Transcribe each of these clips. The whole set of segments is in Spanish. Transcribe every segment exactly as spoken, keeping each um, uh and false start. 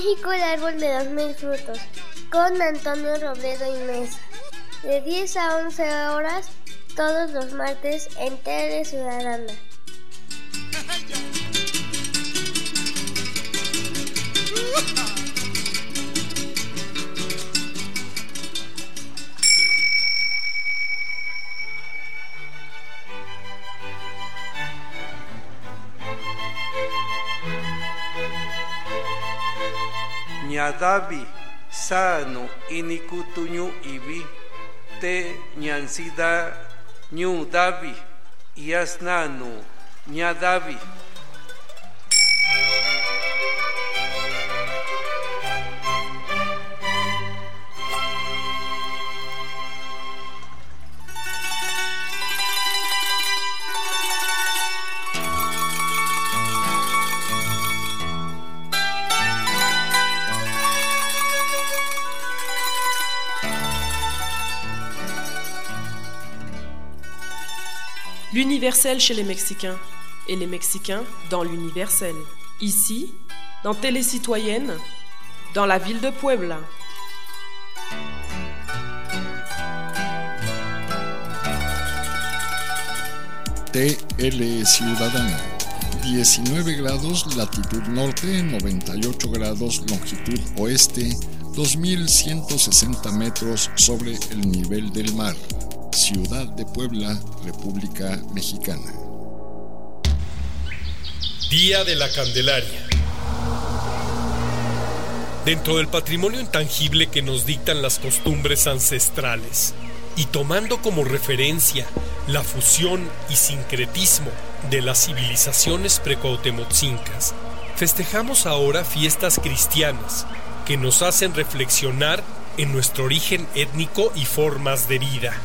México, el árbol de los mil frutos, con Antonio Robledo y Mesa, de diez a once horas, todos los martes en Tele Ciudadana. Ñadavi sano inikutuñu ibi te ñansida ñu davi yasnanu ñadavi. L'universel chez les Mexicains et les Mexicains dans l'universel. Ici, dans Télé Citoyenne, dans la ville de Puebla. T L Ciudadana, diecinueve grados latitud norte, noventa y ocho grados longitud oeste, dos mil ciento sesenta metros sobre el nivel del mar. Ciudad de Puebla, República Mexicana. Día de la Candelaria. Dentro del patrimonio intangible que nos dictan las costumbres ancestrales y tomando como referencia la fusión y sincretismo de las civilizaciones precuautemotzincas, festejamos ahora fiestas cristianas que nos hacen reflexionar en nuestro origen étnico y formas de vida.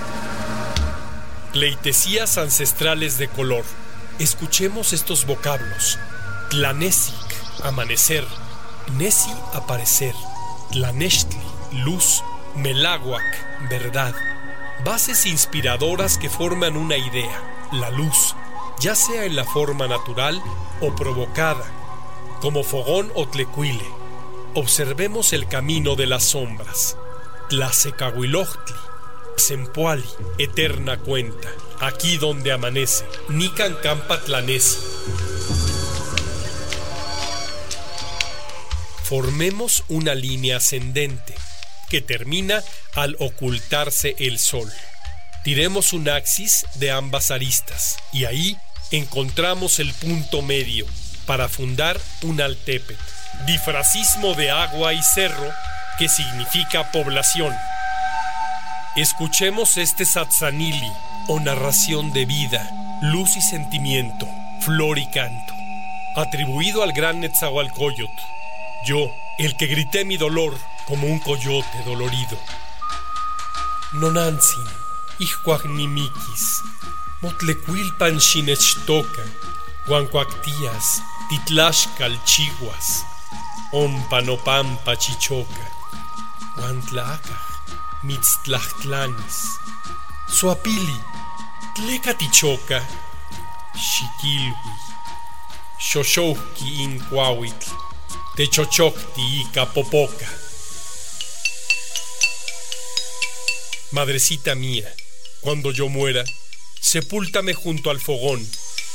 Pleitesías ancestrales de color. Escuchemos estos vocablos. Tlanesic, amanecer. Nesi, aparecer. Tlanechtli, luz. Meláhuac, verdad. Bases inspiradoras que forman una idea, la luz, ya sea en la forma natural o provocada, como fogón o tlecuile. Observemos el camino de las sombras. Tlasecahuilochtli, Sempoali, eterna cuenta, aquí donde amanece, Nican Campa Tlanesi. Formemos una línea ascendente que termina al ocultarse el sol. Tiremos un axis de ambas aristas y ahí encontramos el punto medio para fundar un altépetl, difracismo de agua y cerro que significa población. Escuchemos este satzanili, o narración de vida, luz y sentimiento, flor y canto, atribuido al gran Netzahualcóyotl. Yo, el que grité mi dolor como un coyote dolorido. Nonantzin, ihcuagnimiquis, motlecuilpan xinechtoca, guancuactías, titlaxcal chiguas, ompanopampa chichoca, guantlaacaj, mitztlachtlanis, suapili, tlecatichoca, xiquilhui, xoxouhqui incuauitl, techochocti y capopoca. Madrecita mía, cuando yo muera, sepúltame junto al fogón.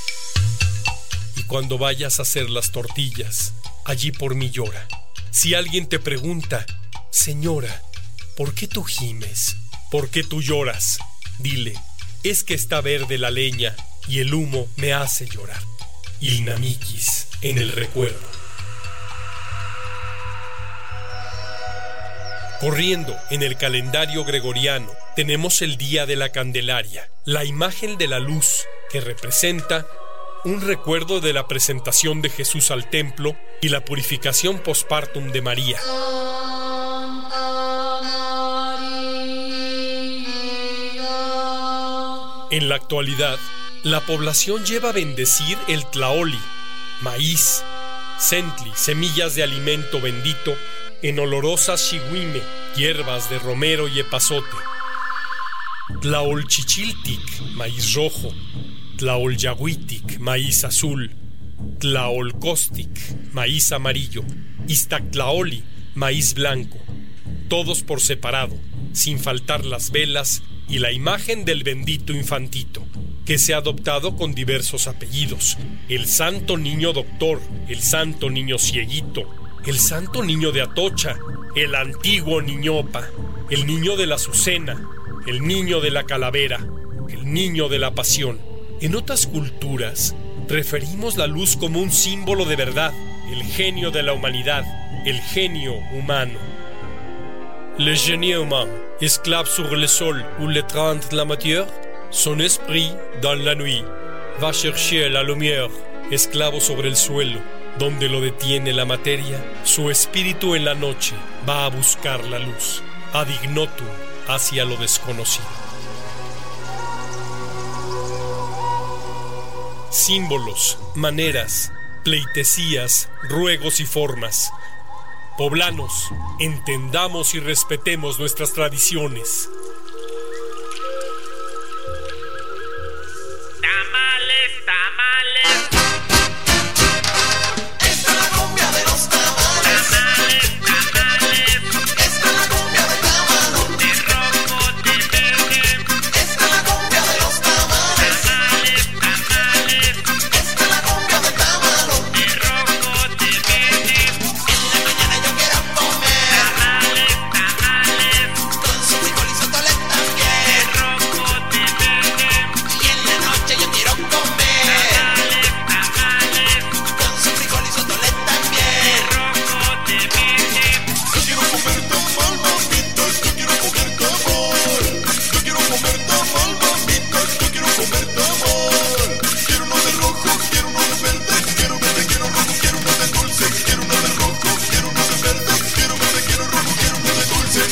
Y cuando vayas a hacer las tortillas, allí por mí llora. Si alguien te pregunta, señora, ¿por qué tú gimes? ¿Por qué tú lloras? Dile, es que está verde la leña y el humo me hace llorar. Ilnamiquis, en el recuerdo. Corriendo en el calendario gregoriano, tenemos el Día de la Candelaria, la imagen de la luz que representa un recuerdo de la presentación de Jesús al templo y la purificación postpartum de María. En la actualidad, la población lleva a bendecir el tlaoli, maíz, centli, semillas de alimento bendito, en olorosas xihuime, hierbas de romero y epazote. Tlaolchichiltic, maíz rojo. Tlaolyahuitic, maíz azul. Tlaolcostic, maíz amarillo. Iztactlaoli, maíz blanco, todos por separado, sin faltar las velas y la imagen del bendito infantito, que se ha adoptado con diversos apellidos: el santo niño doctor, el santo niño cieguito, el santo niño de Atocha, el antiguo niñopa, el niño de la azucena, el niño de la calavera, el niño de la pasión. En otras culturas, referimos la luz como un símbolo de verdad, el genio de la humanidad, el genio humano. Le génie humain, esclave sur le sol ou l'étreinte de la matière, son esprit dans la nuit va chercher la lumière. Esclavo sobre el suelo, donde lo detiene la materia, su espíritu en la noche va a buscar la luz, ad ignotum, hacia lo desconocido. Símbolos, maneras, pleitesías, ruegos y formas. Poblanos, entendamos y respetemos nuestras tradiciones. Tamales, tamales. Esta es la cumbia de los tamales. Tamales, tamales. Esta es la cumbia de tamalón. De rojo, de verde. Esta es la cumbia de los tamales. Tamales, tamales. Esta es la cumbia de tamalón. De rojo, de verde. En la mañana yo quiero comer tamales, tamales. Con su frijol y su tole también. De rojo, de verde. Y en la noche yo quiero comer tamales, tamales. Con su frijol y su tole también. De rojo, de verde. Yo quiero comer tamal, mamita. Yo quiero comer tamal. Yo quiero comer tamal, mamita. Yo quiero comer tamal. Quiero uno de rojo, quiero uno de verde. Quiero verde, quiero rojo, quiero uno de dulce. Quiero uno de rojo, quiero uno de verde. Quiero verde, quiero rojo, quiero uno de dulce.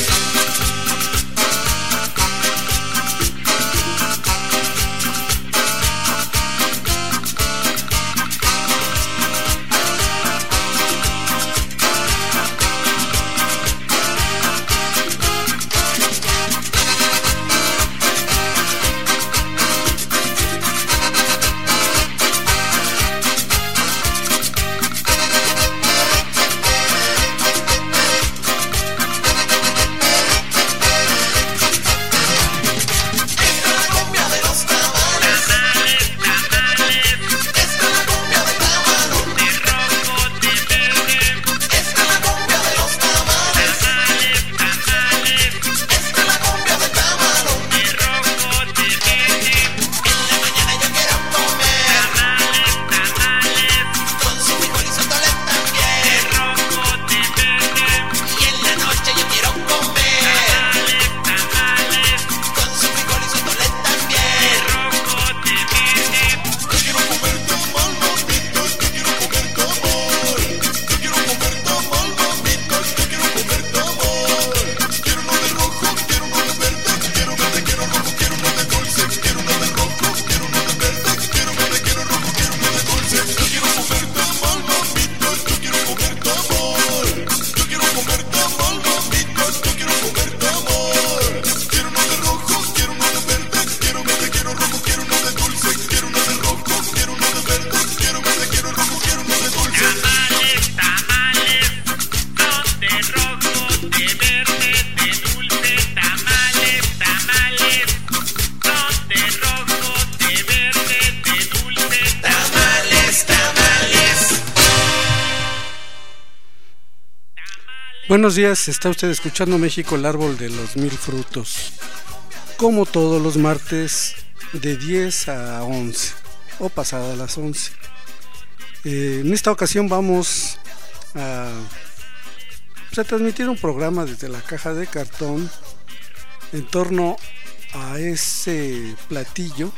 Esta es la cumbia de los tamales. Tamales, tamales. Esta es la cumbia de tamalón. De rojo, de verde. Esta es la cumbia de los tamales. Tamales, tamales. Esta es la cumbia de tamalón. De rojo, de verde. En la mañana yo quiero comer tamales, tamales. Con su frijol y su tole también. De rojo, de verde. Y en la noche yo quiero comer tamales, tamales. Con su frijol y su tole también. De rojo, de verde. Yo quiero comer tamal, mamita. Yo quiero comer tamal. Yo quiero comer tamal, mamita. Yo quiero comer tamal. Quiero uno de rojo, quiero uno de verde. Quiero verde, quiero rojo, quiero uno de dulce. Quiero uno de rojo, quiero uno de verde. Quiero verde, quiero rojo, quiero uno de dulce. Yo quiero comer tamal, mamita. Yo quiero comer tamal. Yo quiero comer tamal, mamita. Yo quiero comer tamal. Quiero uno de rojo, quiero uno de verde. Quiero verde, quiero rojo, quiero uno de dulce. Quiero uno de rojo, quiero uno de verde. Quiero verde, quiero rojo, quiero uno de dulce. Tamales, tamales, son de rojo, de verde, de dulce. Tamales, tamales, son de rojo, de verde, de dulce. Tamales, tamales. Buenos días, está usted escuchando México, el árbol de los mil frutos. Como todos los martes de diez a once o pasada las once. Eh, en esta ocasión vamos a, pues, a transmitir un programa desde la caja de cartón en torno a ese platillo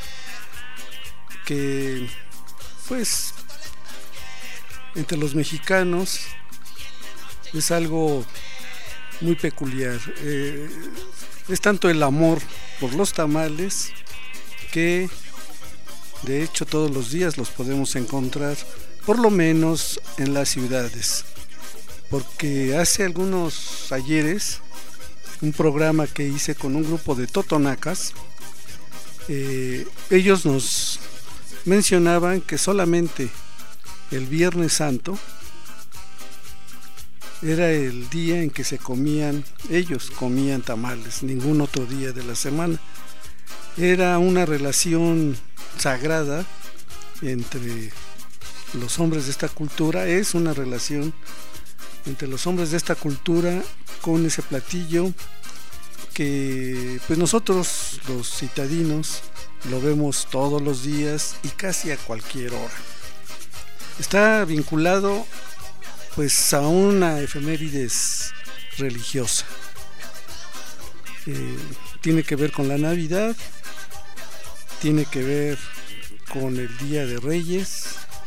que, pues, entre los mexicanos es algo muy peculiar. Eh, es tanto el amor por los tamales que de hecho todos los días los podemos encontrar, por lo menos en las ciudades, porque hace algunos ayeres un programa que hice con un grupo de totonacas, eh, ellos nos mencionaban que solamente el Viernes Santo era el día en que se comían, ellos comían tamales, ningún otro día de la semana. Era una relación sagrada entre los hombres de esta cultura, es una relación entre los hombres de esta cultura con ese platillo que pues nosotros los citadinos lo vemos todos los días y casi a cualquier hora. Está vinculado pues a una efemérides religiosa. Eh, tiene que ver con la Navidad, tiene que ver con el Día de Reyes,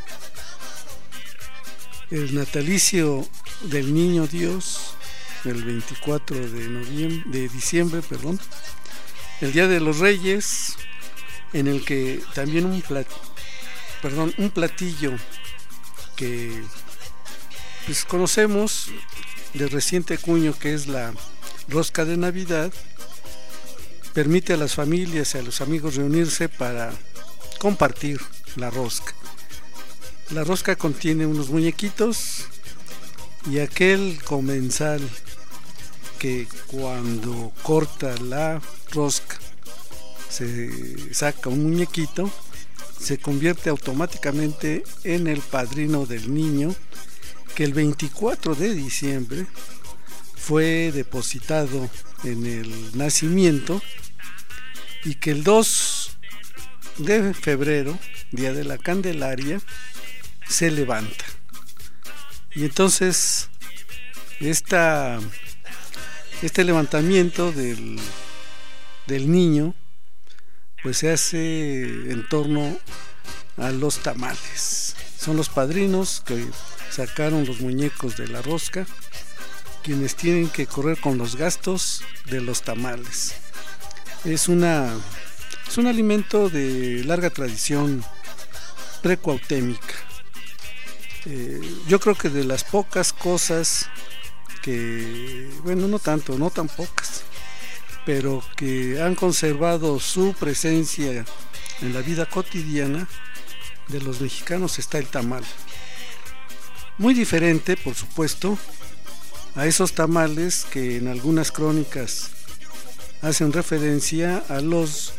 el natalicio del Niño Dios, el veinticuatro de noviembre, de diciembre, perdón, el Día de los Reyes, en el que también un plat, perdón, un platillo que pues conocemos de reciente cuño, que es la rosca de Navidad, permite a las familias y a los amigos reunirse para compartir la rosca. La rosca contiene unos muñequitos y aquel comensal que cuando corta la rosca se saca un muñequito, se convierte automáticamente en el padrino del niño, que el veinticuatro de diciembre fue depositado en el nacimiento y que el dos de febrero, día de la Candelaria, se levanta. Y entonces esta, este levantamiento del, del niño pues se hace en torno a los tamales. Son los padrinos que sacaron los muñecos de la rosca quienes tienen que correr con los gastos de los tamales. Es una es un alimento de larga tradición precuautémica. Eh, yo creo que de las pocas cosas que, bueno, no tanto, no tan pocas, pero que han conservado su presencia en la vida cotidiana de los mexicanos está el tamal. Muy diferente, por supuesto, a esos tamales que en algunas crónicas hacen referencia a los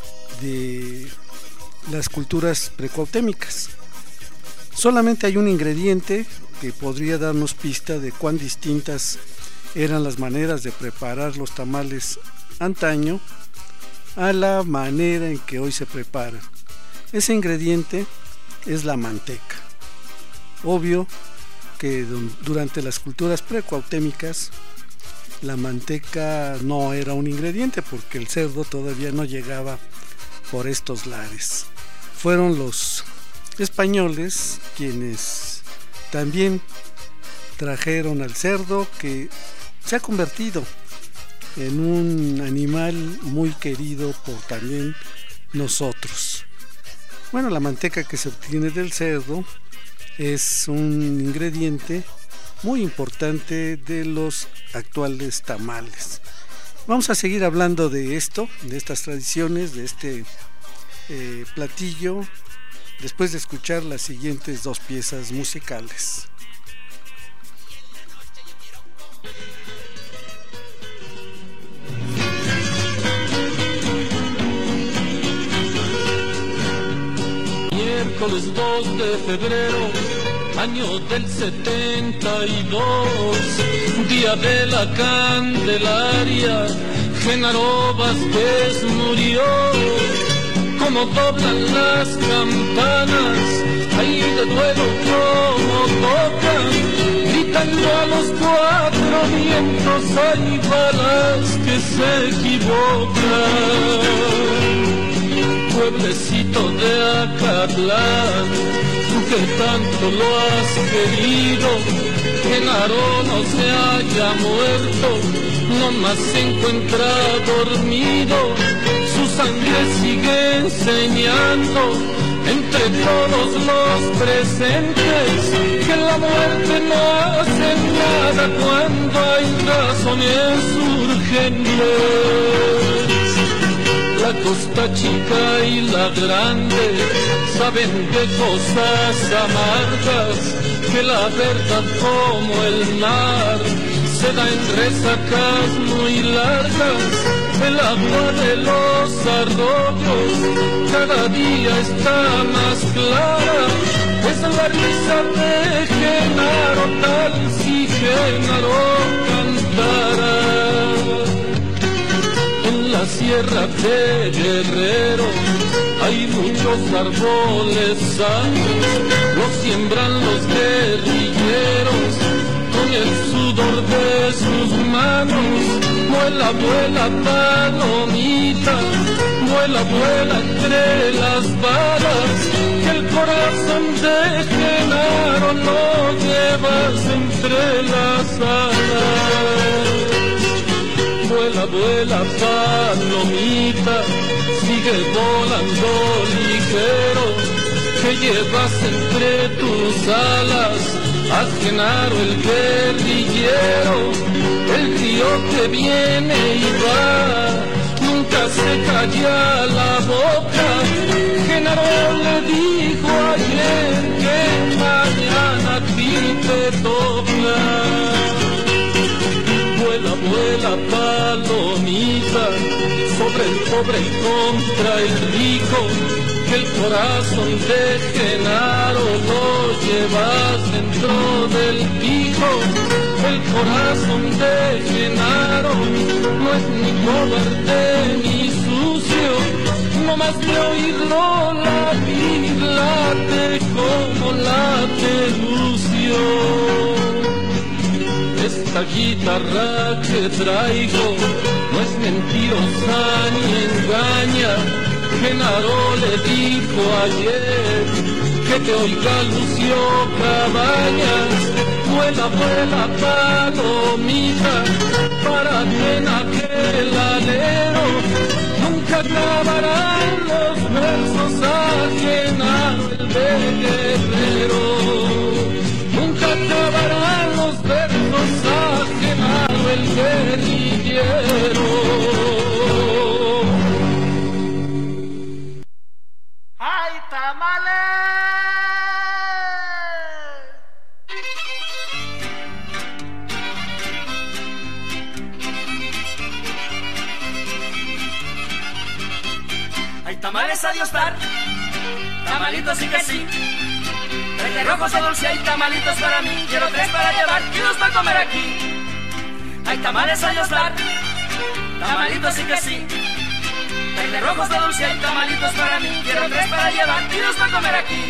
de las culturas precuautémicas. Solamente hay un ingrediente que podría darnos pista de cuán distintas eran las maneras de preparar los tamales antaño a la manera en que hoy se preparan. Ese ingrediente es la manteca. Obvio que durante las culturas precuautémicas la manteca no era un ingrediente porque el cerdo todavía no llegaba por estos lares. Fueron los españoles quienes también trajeron al cerdo, que se ha convertido en un animal muy querido por también nosotros. Bueno, la manteca que se obtiene del cerdo es un ingrediente muy importante de los actuales tamales. Vamos a seguir hablando de esto, de estas tradiciones, de este eh, platillo, después de escuchar las siguientes dos piezas musicales. Miércoles dos de febrero, año del setenta y dos, día de la Candelaria, Genaro Vázquez murió. Como doblan las campanas, ahí de duelo como tocan, gritando a los cuatro vientos, hay balas que se equivocan. Pueblecito de Acatlán, tú que tanto lo has querido, Genaro no se haya muerto, nomás se encuentra dormido, su sangre sigue enseñando entre todos los presentes que la muerte no hace nada cuando hay razones urgentes. La costa chica y la grande saben de cosas amargas, que la verdad como el mar se da en resacas muy largas. El agua de los arroyos cada día está más clara. Es la risa de Genaro, tal si Genaro cantara. En la sierra de Guerrero hay muchos árboles sanos, los siembran los guerrilleros con el sudor de sus manos. Vuela, vuela, palomita, vuela, vuela entre las balas, que el corazón de Genaro lo llevas entre las alas. Vuela, vuela, palomita, sigue volando ligero, que llevas entre tus alas a Genaro el guerrillero. El río que viene y va, nunca se calla la boca. Genaro le dijo ayer que mañana a ti te toca. Vuela, vuela, palomita, sobre el pobre y contra el rico, que el corazón de Genaro lo llevas dentro del pico. El corazón de Genaro no es ni cobarde ni sucio, no más de oírlo latir, late como late Lucio. Esta guitarra que traigo no es mentirosa ni engaña. Genaro le dijo ayer que te oiga Lucio Cabañas. Vuela, vuela, palomita, para que en aquel alero nunca acabarán los versos a Genaro el de Guerrero. Nunca acabarán los versos a Genaro el guerrillero. ¡Ay, tamales! Hay tamales a Dios dar, tamalitos sí que sí. Tres de rojos o dulce, hay tamalitos para mí. Quiero tres para llevar y dos para comer aquí. Hay tamales a Dios dar, tamalitos sí que sí. Tres de rojos o dulce, hay tamalitos para mí. Quiero tres para llevar y dos para comer aquí.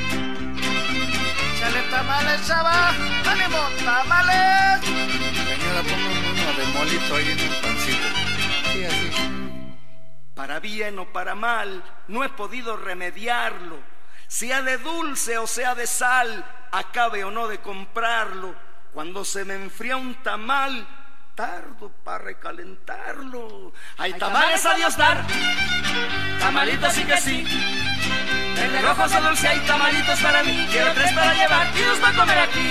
¡Chale tamales, chava! ¡Ánimo, tamales! Señora, ponme uno de molito ahí en un pancito. Sí, así. Para bien o para mal, no he podido remediarlo. Sea de dulce o sea de sal, acabe o no de comprarlo. Cuando se me enfría un tamal, tardo para recalentarlo. Hay tamales a Dios dar, tamalitos sí que sí. El de rojos o dulce, hay tamalitos para mí. Quiero tres para llevar y dos para comer aquí.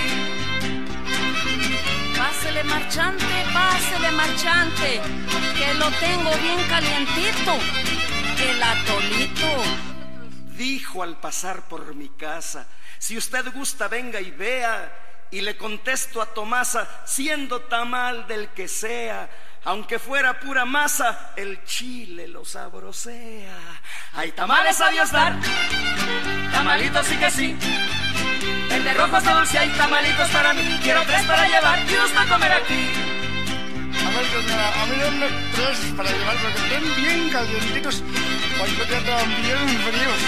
Pásele marchante, pásele marchante, que lo tengo bien calientito, el atolito. Dijo al pasar por mi casa, si usted gusta venga y vea. Y le contesto a Tomasa, siendo tamal del que sea, aunque fuera pura masa, el chile lo sabrosea. Hay tamales a Dios dar, tamalitos sí que sí. El de rojos o dulce, hay tamalitos para mí. Quiero tres para llevar y dos para comer aquí. A ver, señora, a mí denme tres para llevar, porque estén bien calientitos, porque ya están bien fríos.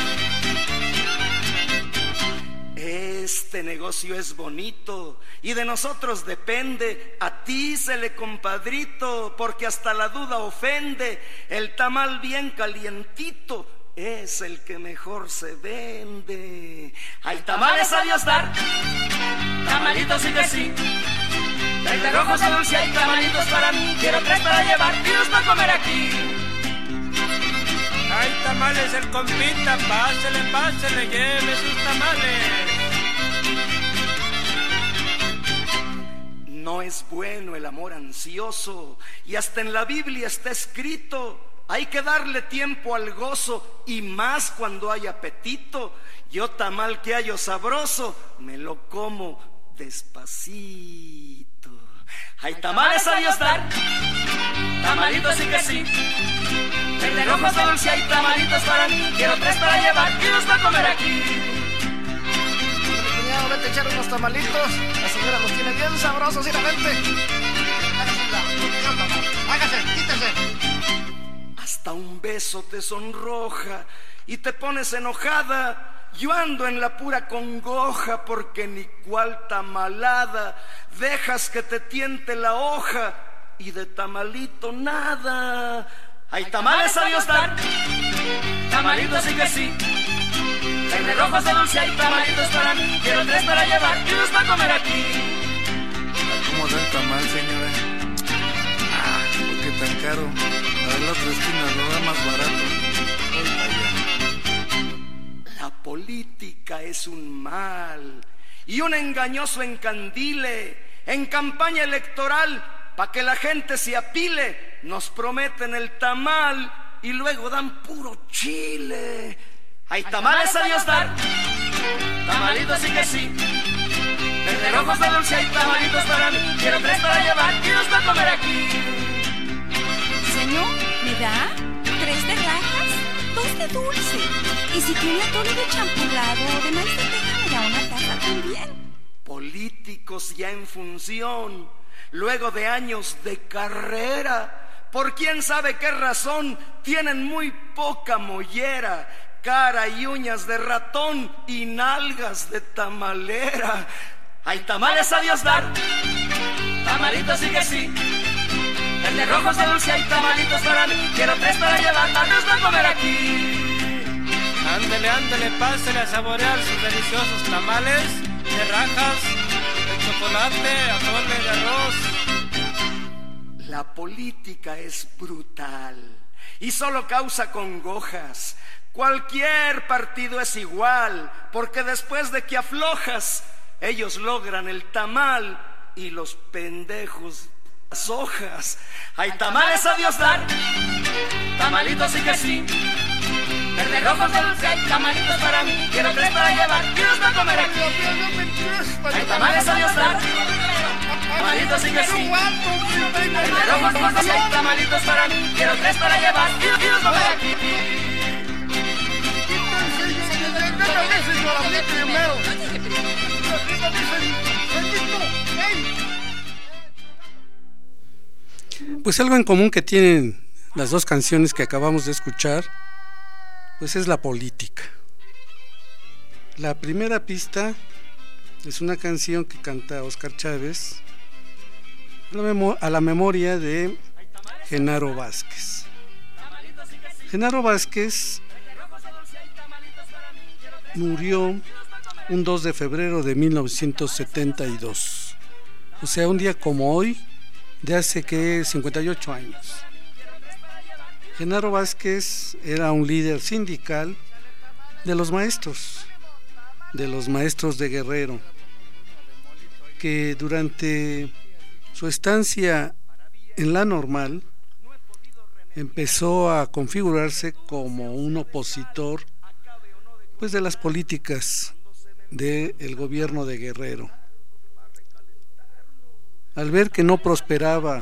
Este negocio es bonito y de nosotros depende. A ti se le compadrito, porque hasta la duda ofende. El tamal bien calientito es el que mejor se vende. Hay tamales a Dios dar, tamalitos sí que sí. El de rojos o dulce, hay tamalitos para mí. Quiero tres para llevar y dos para comer aquí. Hay tamales el compita, pásele, pásele, lleve sus tamales. No es bueno el amor ansioso, y hasta en la Biblia está escrito hay que darle tiempo al gozo y más cuando hay apetito. Yo tamal que hallo sabroso, me lo como despacito. Hay tamales a Dios dar, tamalitos sí que sí. El de rojos de dulce hay tamalitos para mí. Quiero tres para llevar y los va a comer aquí. Cuñado, vete a echar unos tamalitos. La señora los tiene bien sabrosos, y la vente. Hágase, quítese. Hasta un beso te sonroja y te pones enojada. Yo ando en la pura congoja porque ni cual tamalada dejas que te tiente la hoja y de tamalito nada. Hay tamales a Dios dar, tamalitos sí que sí. El de rojos de dulce hay tamalitos para mí. Quiero tres para llevar y los va a comer aquí. ¿Cómo da el tamal, señora? Ah, ¿por qué tan caro? A la otra esquina lo da más barato. Voy allá. La política es un mal y un engañoso encandile. En campaña electoral, pa' que la gente se apile, nos prometen el tamal y luego dan puro chile. Hay tamales a Dios dar, tamalitos sí que sí. El de rojos de dulce hay tamalitos para mí. Quiero tres para llevar y los va a comer aquí. Señor, ¿me da? ¿Tres de rajas? Dos de dulce. Y si tiene atole de champurrado o de maíz de teja, me da una taza también. Políticos ya en función, luego de años de carrera, por quién sabe qué razón, tienen muy poca mollera, cara y uñas de ratón y nalgas de tamalera. Hay tamales a Dios dar, tamalitos sí que sí. El de rojos de dulce hay tamalitos para mí. Quiero tres para llevar, nos va a comer aquí. Ándele, ándele, pásele a saborear sus deliciosos tamales de rajas, de chocolate, atole de arroz. La política es brutal y solo causa congojas. Cualquier partido es igual, porque después de que aflojas, ellos logran el tamal y los pendejos las hojas. Hay tamales a Dios dar, tamalitos sí que sí. El de rojos de dulce hay tamalitos para mí. Quiero tres para llevar y los va a comer aquí. Hay tamales a Dios dar, tamalitos sí que sí. El de rojos de dulce hay tamalitos para mí. Quiero tres para llevar y los va a comer aquí. Pues algo en común que tienen las dos canciones que acabamos de escuchar, pues es la política. La primera pista es una canción que canta Óscar Chávez a la, memo- a la memoria de Genaro Vázquez. Genaro Vázquez murió un dos de febrero de mil novecientos setenta y dos, o sea, un día como hoy, de hace que cincuenta y ocho años. Genaro Vázquez era un líder sindical de los maestros, de los maestros de Guerrero, que durante su estancia en la Normal empezó a configurarse como un opositor, pues, de las políticas del gobierno de Guerrero. Al ver que no prosperaba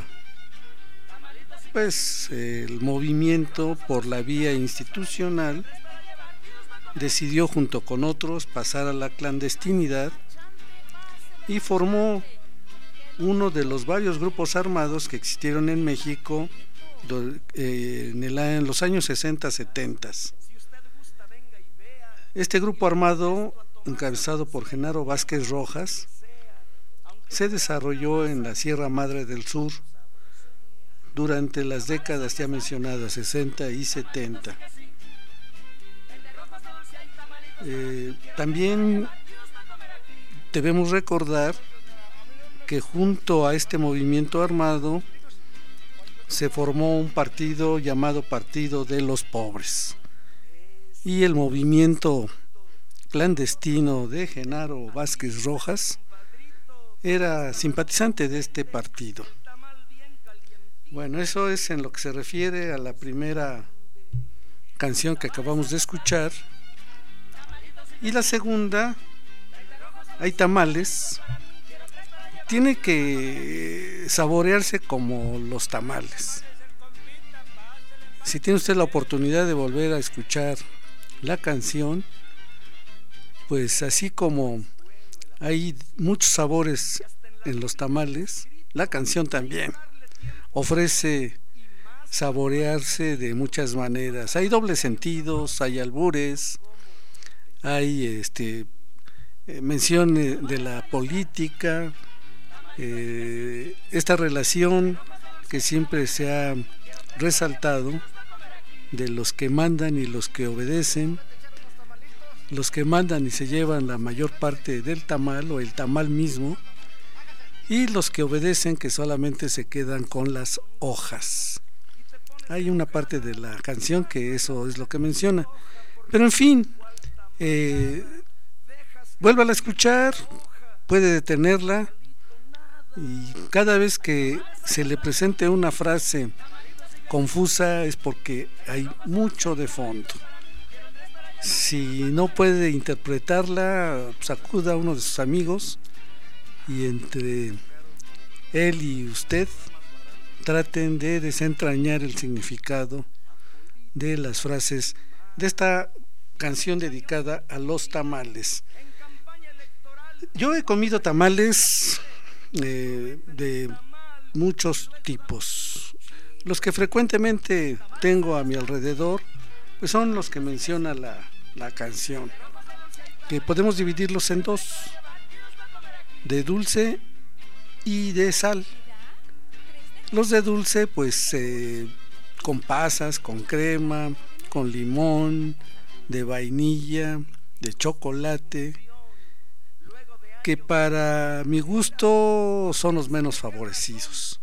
pues el movimiento por la vía institucional, decidió junto con otros pasar a la clandestinidad y formó uno de los varios grupos armados que existieron en México en, el, en los años sesenta setenta. Este grupo armado, encabezado por Genaro Vázquez Rojas, se desarrolló en la Sierra Madre del Sur durante las décadas ya mencionadas, sesenta y setenta. Eh, también debemos recordar que junto a este movimiento armado se formó un partido llamado Partido de los Pobres, y el movimiento clandestino de Genaro Vázquez Rojas era simpatizante de este partido. Bueno, eso es en lo que se refiere a la primera canción que acabamos de escuchar. Y la segunda, hay tamales, tiene que saborearse como los tamales. Si tiene usted la oportunidad de volver a escuchar la canción, pues así como hay muchos sabores en los tamales, la canción también ofrece saborearse de muchas maneras. Hay dobles sentidos, hay albures, hay este eh, mención de la política, eh, esta relación que siempre se ha resaltado de los que mandan y los que obedecen, los que mandan y se llevan la mayor parte del tamal o el tamal mismo, y los que obedecen que solamente se quedan con las hojas. Hay una parte de la canción que eso es lo que menciona, pero en fin, eh, vuélvala a escuchar, puede detenerla, y cada vez que se le presente una frase confusa es porque hay mucho de fondo. Si no puede interpretarla, sacuda a uno de sus amigos y entre él y usted traten de desentrañar el significado de las frases de esta canción dedicada a los tamales. Yo he comido tamales eh, de muchos tipos. Los que frecuentemente tengo a mi alrededor pues son los que menciona la, la canción, que podemos dividirlos en dos, de dulce y de sal. Los de dulce pues eh, con pasas, con crema, con limón, de vainilla, de chocolate, que para mi gusto son los menos favorecidos.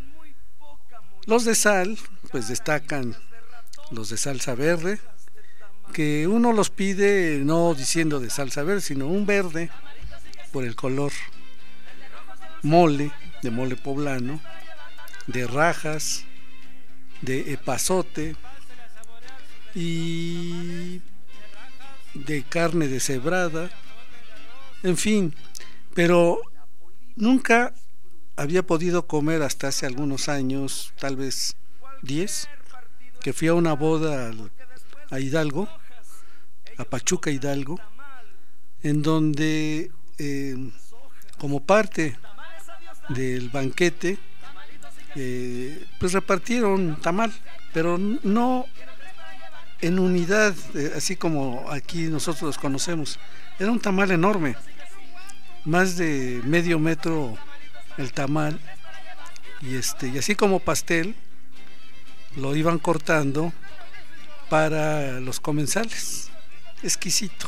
Los de sal pues destacan los de salsa verde, que uno los pide no diciendo de salsa verde, sino un verde por el color. Mole, de mole poblano, de rajas, de epazote y de carne deshebrada, en fin, pero nunca había podido comer hasta hace algunos años, tal vez diez, que fui a una boda a Hidalgo, a Pachuca, Hidalgo, en donde eh, como parte del banquete eh, pues repartieron tamal, pero no en unidad, eh, así como aquí nosotros los conocemos. Era un tamal enorme, más de medio metro el tamal, y este y así como pastel lo iban cortando para los comensales. Exquisito.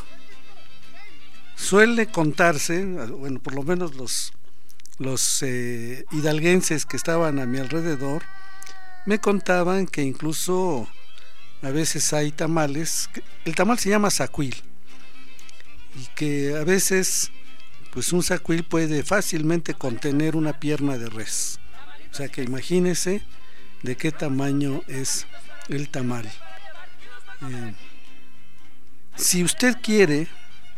Suele contarse, bueno, por lo menos los los eh, hidalguenses que estaban a mi alrededor me contaban que incluso a veces hay tamales, el tamal se llama sacuil, y que a veces pues un sacuil puede fácilmente contener una pierna de res. O sea que imagínese de qué tamaño es el tamal. Eh, si usted quiere,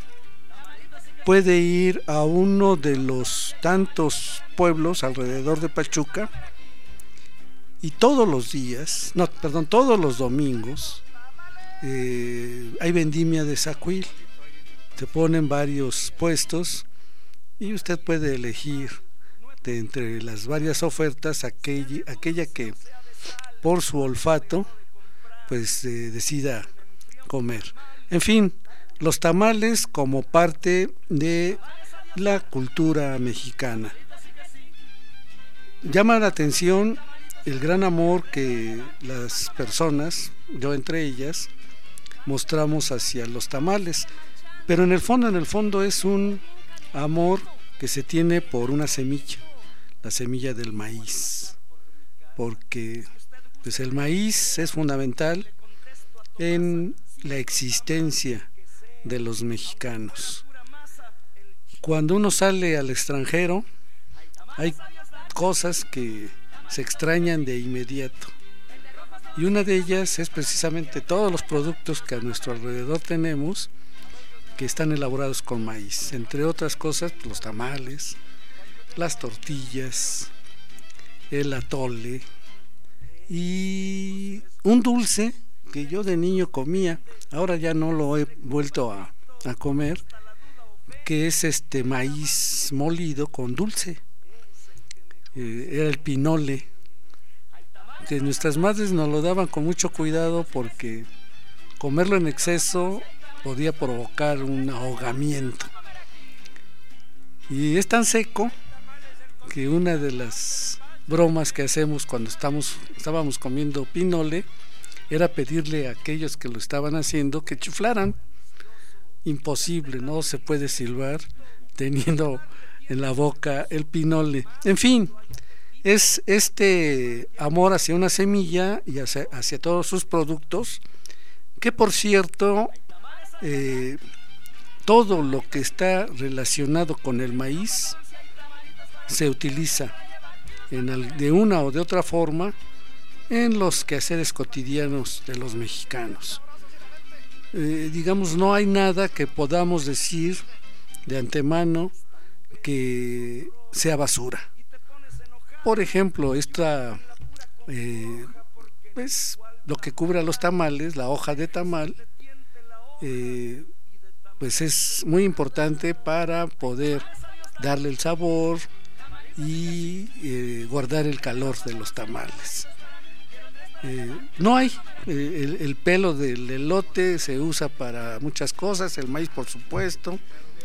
puede ir a uno de los tantos pueblos alrededor de Pachuca y todos los días, no, perdón, todos los domingos eh, hay vendimia de sacuil. Se ponen varios puestos y usted puede elegir de entre las varias ofertas aquella, aquella que por su olfato pues eh, decida comer. En fin, los tamales como parte de la cultura mexicana. Llama la atención el gran amor que las personas, yo entre ellas, mostramos hacia los tamales, pero en el fondo, en el fondo es un amor que se tiene por una semilla, la semilla del maíz, porque pues el maíz es fundamental en la existencia de los mexicanos. Cuando uno sale al extranjero hay cosas que se extrañan de inmediato. Y una de ellas es precisamente todos los productos que a nuestro alrededor tenemos que están elaborados con maíz, entre otras cosas los tamales, las tortillas, el atole y un dulce que yo de niño comía, ahora ya no lo he vuelto a, a comer, que es este maíz molido con dulce. Eh, era el pinole, que nuestras madres nos lo daban con mucho cuidado porque comerlo en exceso podía provocar un ahogamiento. Y es tan seco que una de las bromas que hacemos cuando estamos, estábamos comiendo pinole era pedirle a aquellos que lo estaban haciendo que chuflaran. Imposible, no se puede silbar teniendo en la boca el pinole. En fin, es este amor hacia una semilla y hacia, hacia todos sus productos, que por cierto, eh, todo lo que está relacionado con el maíz se utiliza en el, de una o de otra forma en los quehaceres cotidianos de los mexicanos. Eh, digamos, no hay nada que podamos decir de antemano que sea basura. Por ejemplo, esta eh, pues lo que cubre a los tamales, la hoja de tamal, eh, pues es muy importante para poder darle el sabor y eh, guardar el calor de los tamales. Eh, no hay, eh, el, el pelo del elote se usa para muchas cosas, el maíz por supuesto.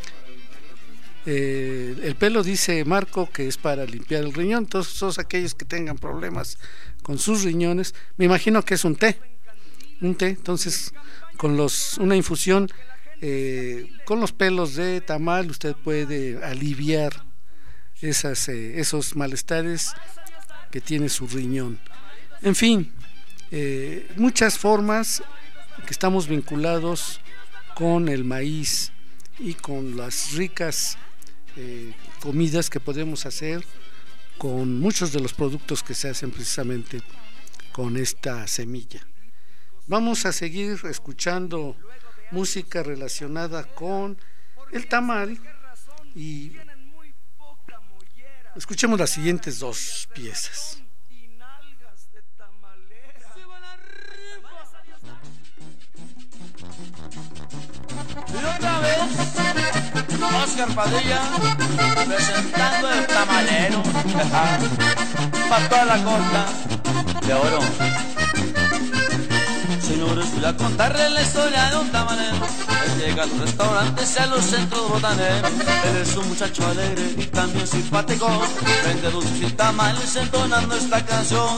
Eh, el pelo, dice Marco, que es para limpiar el riñón. Todos, todos aquellos que tengan problemas con sus riñones, me imagino que es un té, un té, entonces con los una infusión eh, con los pelos de tamal usted puede aliviar esas, eh, esos malestares que tiene su riñón. En fin, eh, muchas formas que estamos vinculados con el maíz y con las ricas eh, comidas que podemos hacer con muchos de los productos que se hacen precisamente con esta semilla. Vamos a seguir escuchando música relacionada con el tamal y escuchemos las siguientes dos piezas. Y otra vez, Oscar Padilla presentando el tamalero para toda la costa de oro. Señores, voy a contarles la historia de un tamalero. Él llega a los restaurantes y a los centros botaneros. Él es un muchacho alegre y también simpático. Vende dulces y tamales entonando esta canción.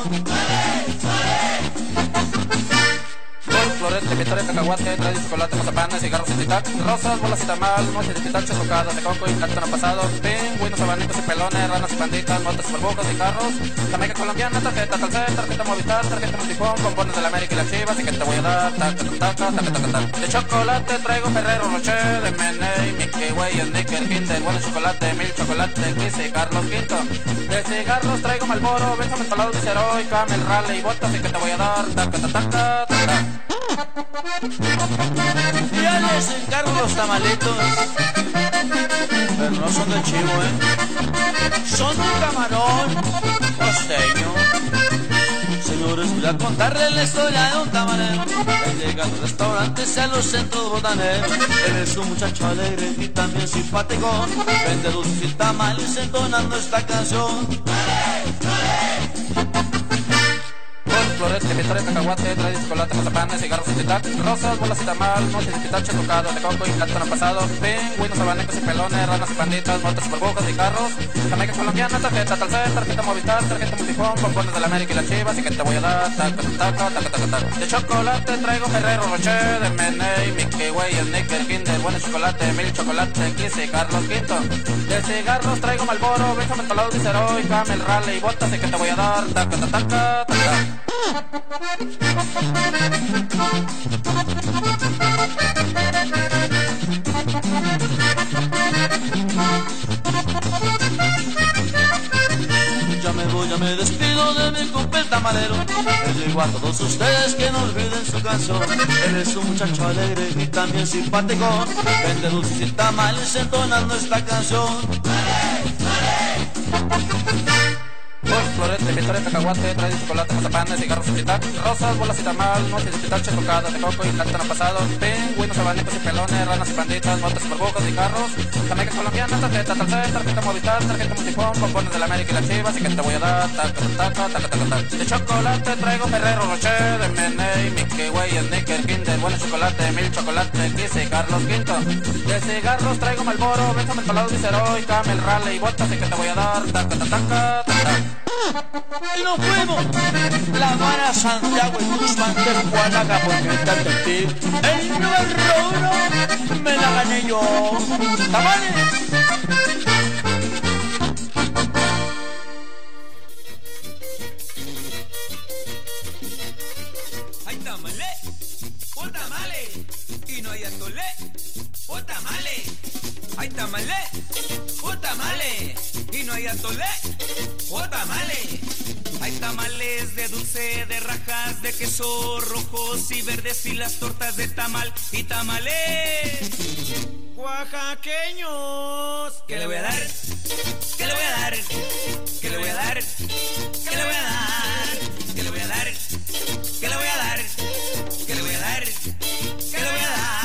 Con florete, pitorete, cacahuate, trae chocolate, mazapanes, cigarros y titac, rosas, bolas y tamal, moches de pitacho, tocadas de coco y cartón pasado, pingüinos, abanicos y pelones, ranas y panditas, motas, burbujas y carros, jamaica colombiana, tarjeta Telcel, tarjeta Movistar, tarjeta Multifón, pompones de la América y las Chivas, y que te voy a dar, taca, taca, taca, taca, taca. De chocolate traigo Ferrero Rocher, de Meney, Mickey Way, Snicker, Kinder, bueno chocolate, mil chocolate, Kiss y Carlos Quinto. De cigarros traigo Marlboro, Benjamin Palado, Cicero y Camel, Raleigh y botas, y que te voy a dar, taca, taca, taca, taca. Ya les encargo los tamalitos, pero no son de chivo, eh. Son de camarón costeño. Señores, voy a contarles la historia de un tamalero. Él llega a los restaurantes y a los centros botaneros. Él es un muchacho alegre y también simpático. Vende dulces y tamales entonando esta canción. Con florete, pitorete, cacahuate, trae chocolate, mazapanes, cigarros y titac, rosas, bolas y tamal, moches de pitacho, tocadas de coco y cartón pasado, pingüinos, abanicos y pelones, ranas y panditas, motas, burbujas y carros, jamaica colombiana, tarjeta Telcel, tarjeta Movistar, tarjeta Multifón, pompones de la América y las Chivas, y que te voy a dar, taca, taca, taca, taca, taca. De chocolate traigo Ferrero Rocher, de Meney, Mickey Way, Snicker, Kinder, bueno chocolate, mil chocolate, Kiss y Carlos Quinto. De cigarros traigo Marlboro, Benjamin Palado, Cicero y Camel, Raleigh y botas, y que te voy a dar, taca, taca, taca, taca. Ya me voy, ya me despido de Les digo a todos ustedes que no olviden su canción. Él es un muchacho alegre y también simpático. Vende dulces y tamales entonando esta canción. Por florete, vitore, cacahuate, trae chocolate, mazapán, cigarros, pitac, rosas, bolas y tamal, nueces de pitache, tocadas de coco y plátano pasado, pingüinos, abanicos y pelones, ranas y panditas, motas, superbocas y carros, jamaica colombiana, tarjeta, tarjeta, tarjeta Movistar, tarjeta Multifón, bombones de la América y las Chivas, y que te voy a dar, taca, taca, taca, taca, taca. De chocolate traigo Ferrero Rocher, de Meney, Mickey Way, Snicker, Kinder, bueno chocolate, mil chocolate, Kiss y Carlos Quinto. De cigarros traigo Marlboro, Bésame el Palado, Viceroy, Camel, Raleigh y botas, y que te voy a dar, taca, taca, taca, taca. Y nos fuimos La Habana, Santiago y Guzmán de Juanaga, porque te advertí el número uno me la gané yo. ¡Tamales! Hay tamale, o tamale, y no hay atole, o tamale. Hay tamale, o tamale, y no hay atole, o tamale. Hay tamales de dulce, de rajas, de queso, rojos y verdes, y las tortas de tamal y tamales oaxaqueños. ¿Qué le voy a dar? ¿Qué le voy a dar? ¿Qué le voy a dar? ¿Qué le voy a dar? ¿Qué le voy a dar? ¿Qué le voy a dar? ¿Qué le voy a dar? ¿Qué le voy a dar?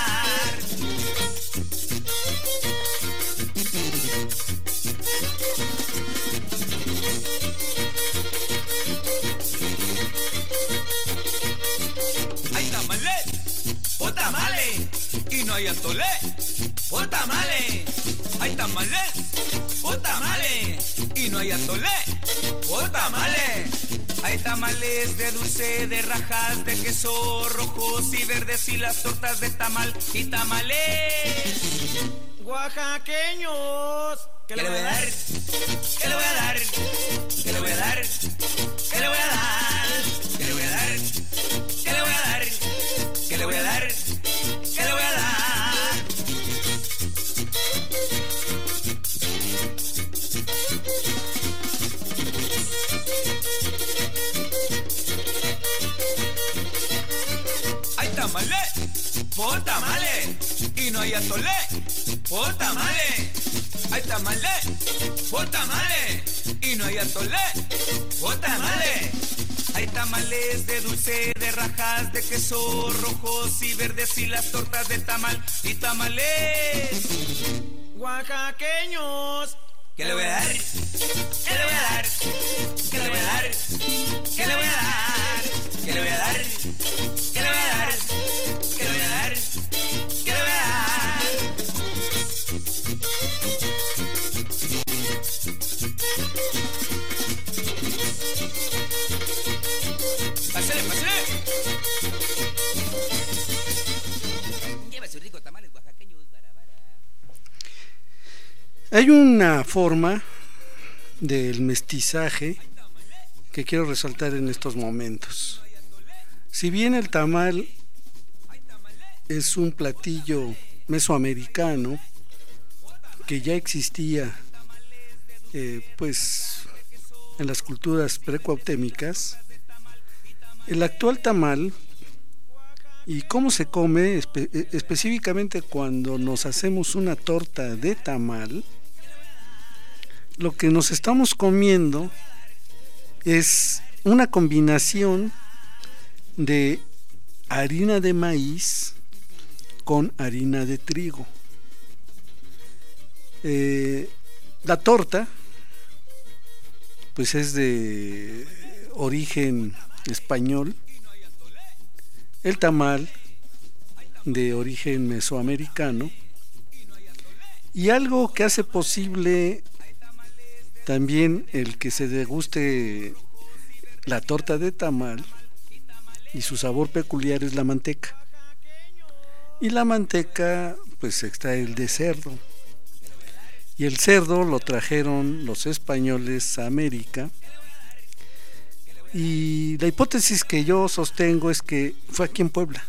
Hay tamales, o tamales, y no hay atole, o tamales. Hay tamales, o tamales, y no hay atole, o tamales. Hay tamales de dulce, de rajas, de queso, rojos y verdes, y las tortas de tamal y tamales oaxaqueños. ¿Qué le voy a dar? ¿Qué le voy a dar? ¿Qué le voy a dar? ¿Qué le voy a dar? ¿Qué le voy a dar? ¿Qué le voy a dar? ¿Qué le voy a dar? ¿Qué le voy a dar? Hay tamales, por tamales, y no hay atole, por tamales. Hay tamales, por tamales, y no hay atole, por tamales. Hay tamales de dulce, de rajas, de queso, rojos y verdes, y las tortas de tamal y tamales oaxaqueños. ¿Qué le voy a dar? ¿Qué le voy a dar? ¿Qué le voy a dar? ¿Qué le voy a dar? ¿Qué le voy a dar? ¿Qué le voy a dar? ¿Qué le voy a dar? ¿Qué le voy a dar? Pásale, pásale. Lleva su rico tamales oaxaqueños, barabara. Hay una forma del mestizaje que quiero resaltar en estos momentos. Si bien el tamal es un platillo mesoamericano que ya existía eh, pues en las culturas precuautémicas, el actual tamal y cómo se come espe- específicamente cuando nos hacemos una torta de tamal, lo que nos estamos comiendo es una combinación de harina de maíz con harina de trigo. Eh, la torta pues es de origen español, el tamal de origen mesoamericano, y algo que hace posible también el que se deguste la torta de tamal y su sabor peculiar es la manteca. Y la manteca pues se extrae de cerdo, y el cerdo lo trajeron los españoles a América, y la hipótesis que yo sostengo es que fue aquí en Puebla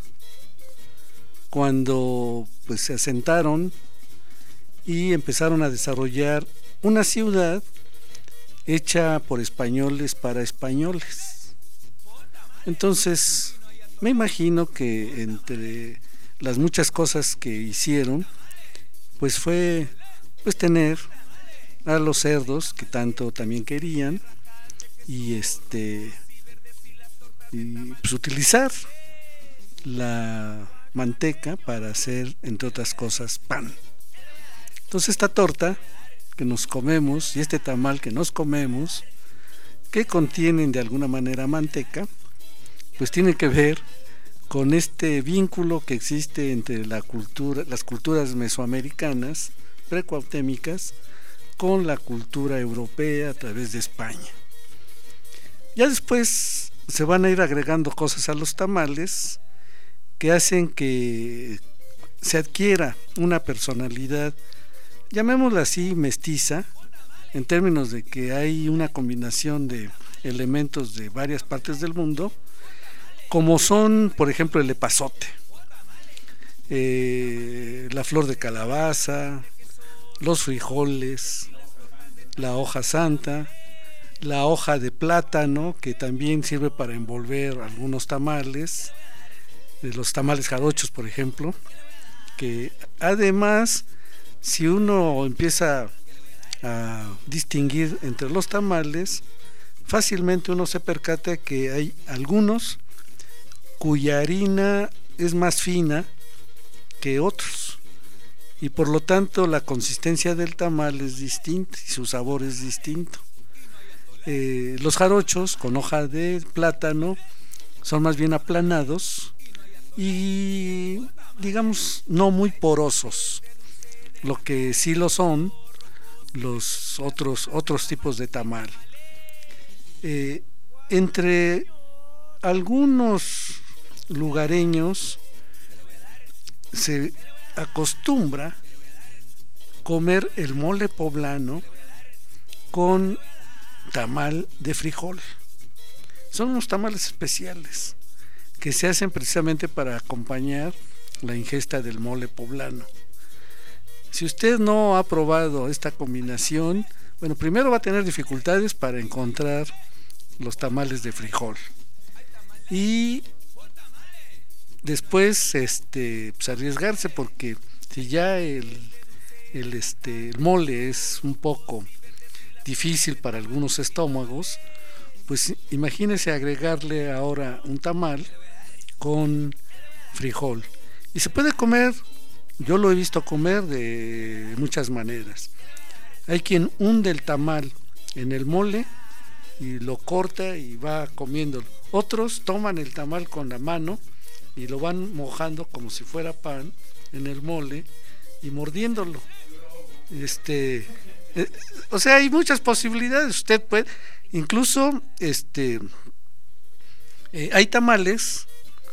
cuando pues se asentaron y empezaron a desarrollar una ciudad hecha por españoles para españoles. Entonces, me imagino que entre las muchas cosas que hicieron, pues fue pues tener a los cerdos que tanto también querían y este y pues utilizar la manteca para hacer, entre otras cosas, pan. Entonces esta torta que nos comemos y este tamal que nos comemos, que contienen de alguna manera manteca, pues tiene que ver con este vínculo que existe entre la cultura, las culturas mesoamericanas precuautémicas con la cultura europea a través de España. Ya después se van a ir agregando cosas a los tamales que hacen que se adquiera una personalidad, llamémosla así, mestiza, en términos de que hay una combinación de elementos de varias partes del mundo, como son, por ejemplo, el epazote, eh, la flor de calabaza, los frijoles, la hoja santa, la hoja de plátano, que también sirve para envolver algunos tamales, los tamales jarochos, por ejemplo, que además, si uno empieza a distinguir entre los tamales, fácilmente uno se percata que hay algunos cuya harina es más fina que otros y por lo tanto la consistencia del tamal es distinta y su sabor es distinto. Eh, los jarochos con hoja de plátano son más bien aplanados y digamos no muy porosos, lo que sí lo son los otros otros tipos de tamal. Eh, entre algunos lugareños se acostumbra comer el mole poblano con tamal de frijol. Son unos tamales especiales que se hacen precisamente para acompañar la ingesta del mole poblano. Si usted no ha probado esta combinación, bueno, primero va a tener dificultades para encontrar los tamales de frijol y después este pues arriesgarse, porque si ya el, el este el mole es un poco difícil para algunos estómagos, pues imagínese agregarle ahora un tamal con frijol. Y se puede comer, yo lo he visto comer de muchas maneras. Hay quien hunde el tamal en el mole y lo corta y va comiéndolo. Otros toman el tamal con la mano y lo van mojando como si fuera pan en el mole y mordiéndolo. Este, eh, o sea, hay muchas posibilidades. Usted puede, incluso, este, eh, hay tamales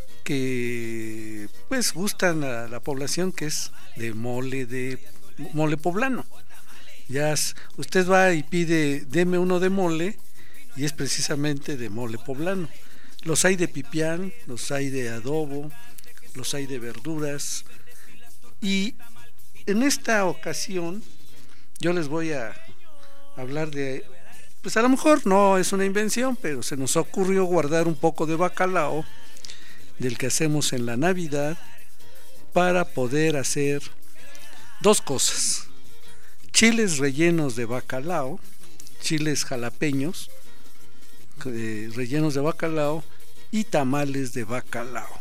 que, pues, gustan a la población, que es de mole de mole poblano. Ya usted va y pide, deme uno de mole, y es precisamente de mole poblano. Los hay de pipián, los hay de adobo, los hay de verduras. Y en esta ocasión yo les voy a hablar de, pues a lo mejor no es una invención, pero se nos ocurrió guardar un poco de bacalao del que hacemos en la Navidad para poder hacer dos cosas: chiles rellenos de bacalao, chiles jalapeños eh, rellenos de bacalao y tamales de bacalao.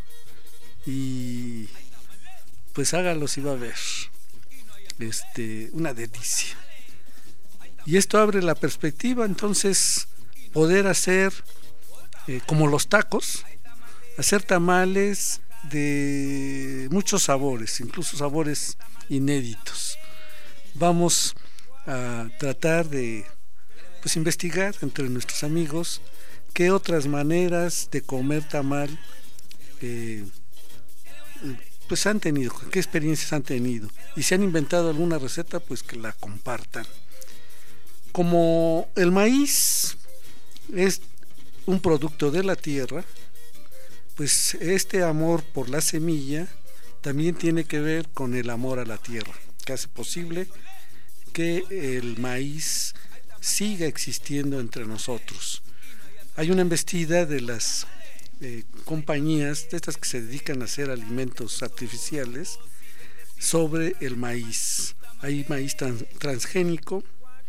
Y pues hágalos y va a ver, este, una delicia. Y esto abre la perspectiva, entonces, poder hacer eh, como los tacos, hacer tamales de muchos sabores, incluso sabores inéditos. Vamos a tratar de, pues, investigar entre nuestros amigos qué otras maneras de comer tamal eh, pues han tenido, qué experiencias han tenido, y si han inventado alguna receta, pues que la compartan. Como el maíz es un producto de la tierra, pues este amor por la semilla también tiene que ver con el amor a la tierra, que hace posible que el maíz siga existiendo entre nosotros. hay una embestida de las eh, compañías, de estas que se dedican a hacer alimentos artificiales, sobre el maíz. Hay maíz trans, transgénico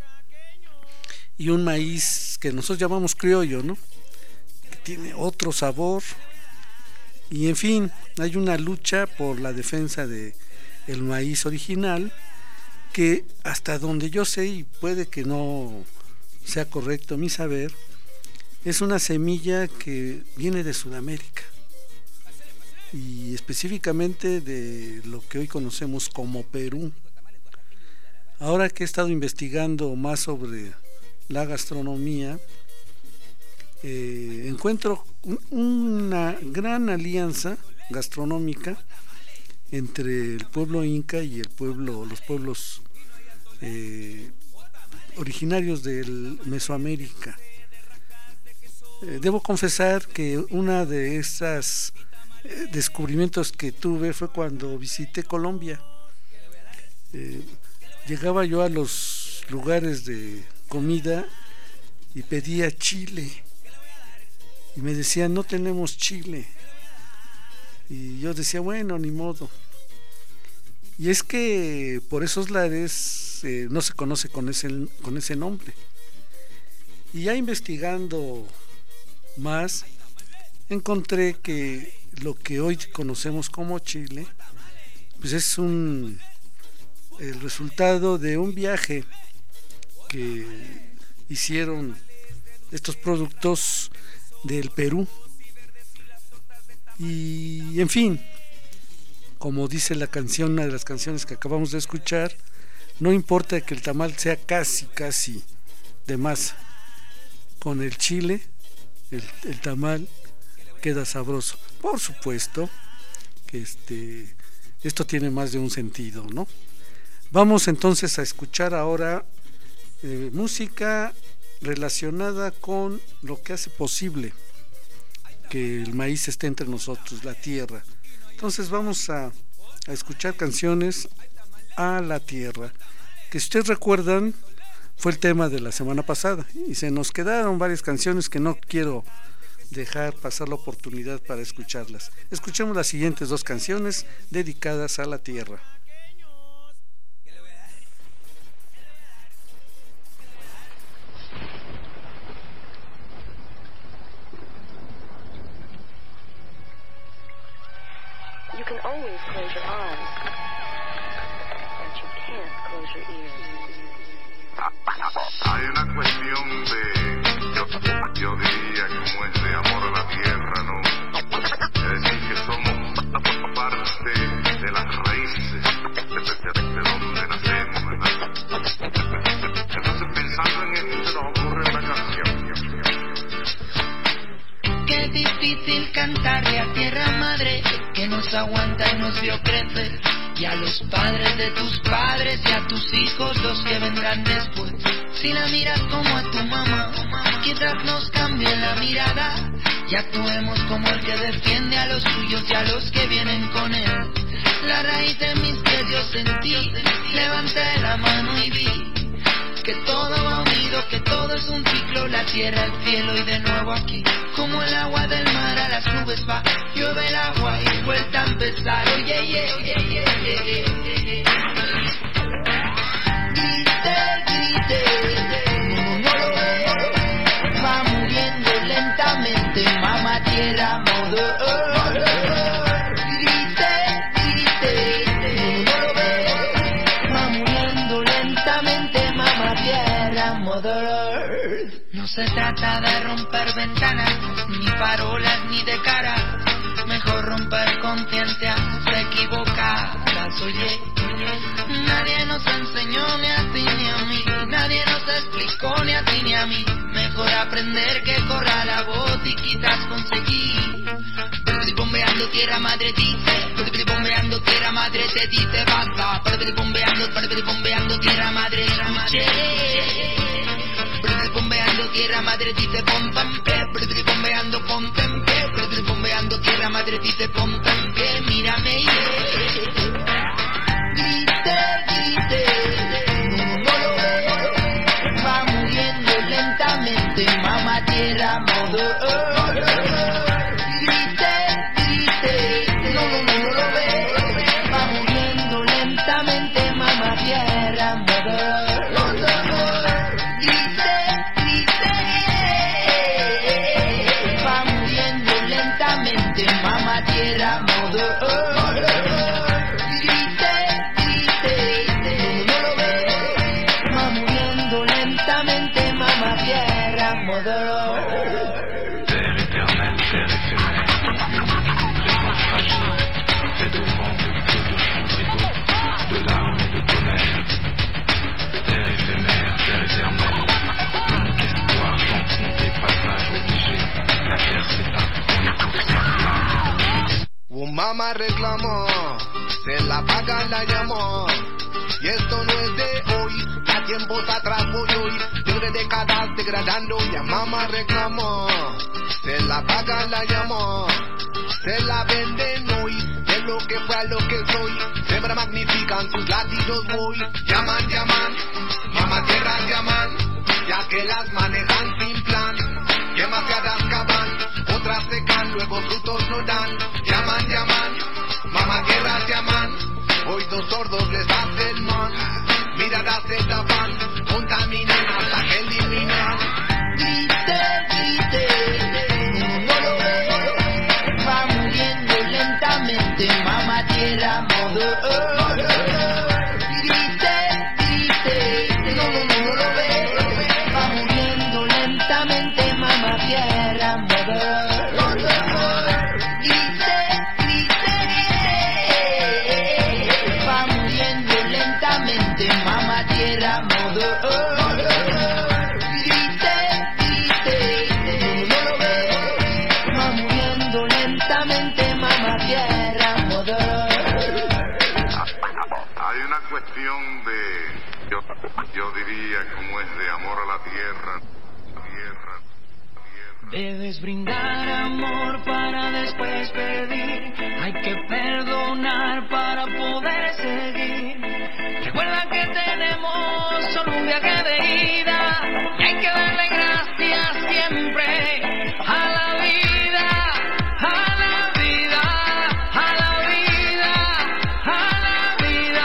y un maíz que nosotros llamamos criollo, ¿no? Que tiene otro sabor. Y en fin, hay una lucha por la defensa de el maíz original, que hasta donde yo sé, y puede que no sea correcto mi saber, es una semilla que viene de Sudamérica y específicamente de lo que hoy conocemos como Perú. Ahora que he estado investigando más sobre la gastronomía, eh, encuentro un, una gran alianza gastronómica entre el pueblo inca y el pueblo, los pueblos eh, originarios del Mesoamérica. Eh, debo confesar que una de esas eh, descubrimientos que tuve fue cuando visité Colombia. Eh, llegaba yo a los lugares de comida y pedía chile y me decían no tenemos chile, y yo decía bueno, ni modo. Y es que por esos lares eh, no se conoce con ese, con ese nombre. Y ya investigando más, encontré que lo que hoy conocemos como chile, pues es un el resultado de un viaje que hicieron estos productos del Perú. Y en fin, como dice la canción, una de las canciones que acabamos de escuchar, no importa que el tamal sea casi, casi de masa, con el chile, el, el tamal queda sabroso. Por supuesto que este, esto tiene más de un sentido, ¿no? Vamos entonces a escuchar ahora eh, música relacionada con lo que hace posible que el maíz esté entre nosotros, la tierra. Entonces vamos a, a escuchar canciones a la tierra, que si ustedes recuerdan fue el tema de la semana pasada y se nos quedaron varias canciones que no quiero dejar pasar la oportunidad para escucharlas. Escuchemos las siguientes dos canciones dedicadas a la tierra. You can always close your eyes, but you can't close your ears. Hay una cuestión de, yo, yo diría como es de amor a la tierra, ¿no? Es decir, que somos parte de las raíces de, de, de donde nacemos, ¿verdad? Entonces pensando en esto se nos ocurre una canción. Qué difícil cantarle a tierra madre que nos aguanta y nos vio crecer, y a los padres de tus padres y a tus hijos los que vendrán después. Si la miras como a tu mamá, quizás nos cambie la mirada y actuemos como el que defiende a los suyos y a los que vienen con él. La raíz de mis pies yo sentí, levanté la mano y vi que todo va unido, que todo es un ciclo, la tierra, el cielo y de nuevo aquí. Como el agua del mar a las nubes va, llueve el agua y vuelta a empezar. Oye, oye, oye, oye, oye, oye. Grite, grite, no, no lo ve, va muriendo lentamente, mamá tierra, mother. Grite, grite, no, no lo ve, va muriendo lentamente, mamá tierra, mother. No se trata de romper ventanas, ni farolas, ni de cara. Mejor romper conciencias equivocadas, oye. Nadie nos enseñó ni a ti ni a mí, nadie nos explicó ni a ti ni a mí. Mejor aprender que corra la voz y quizás conseguir. Bombeando tierra madre dice, bombeando tierra madre te dice basta. Bombeando, bombeando tierra madre escuché. Bombeando tierra madre dice ponte en pie, bombeando ponte en pie, bombeando tierra madre dice ponte en pie, mírame y grite, grite, no, no lo ve, va muriendo lentamente, mamá tierra modo. reclamo, se la paga la llamó. Y esto no es de hoy, ya tiempos atrás voy hoy, de décadas degradando, ya mamá reclamó, se la paga la llamó, se la venden hoy, de lo que fue a lo que soy, siempre magnifican sus latidos voy, llaman, llaman, mamá tierra llaman, ya que las manejan sin plan, demasiadas cavan, otras secan, luego frutos no dan, llaman, llaman, mamá tierra llaman, oídos sordos les hacen mal, miradas se tapan, contaminan hasta que eliminan. Grite, grite, no lo ve, va muriendo lentamente, mamá tierra, mother earth. Grite, grite, no, no, no, no lo ve, va muriendo lentamente, mamá tierra, mother earth. Grite, grite, va muriendo lentamente, mamá tierra, mother earth. Cuestión de, yo, yo diría como es de amor a la tierra, tierra, tierra. Debes brindar amor para después pedir, hay que perdonar para poder seguir. Recuerda que tenemos solo un viaje de ida y hay que darle gracias siempre a la vida, a la vida, a la vida, a la vida.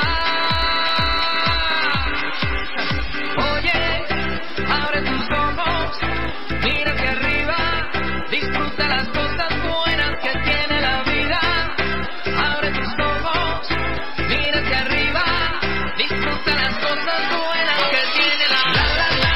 Oye, abre tus ojos, mira hacia arriba, disfruta las cosas buenas que tiene la vida. Abre tus ojos, mira hacia arriba, disfruta las cosas buenas que tiene la vida.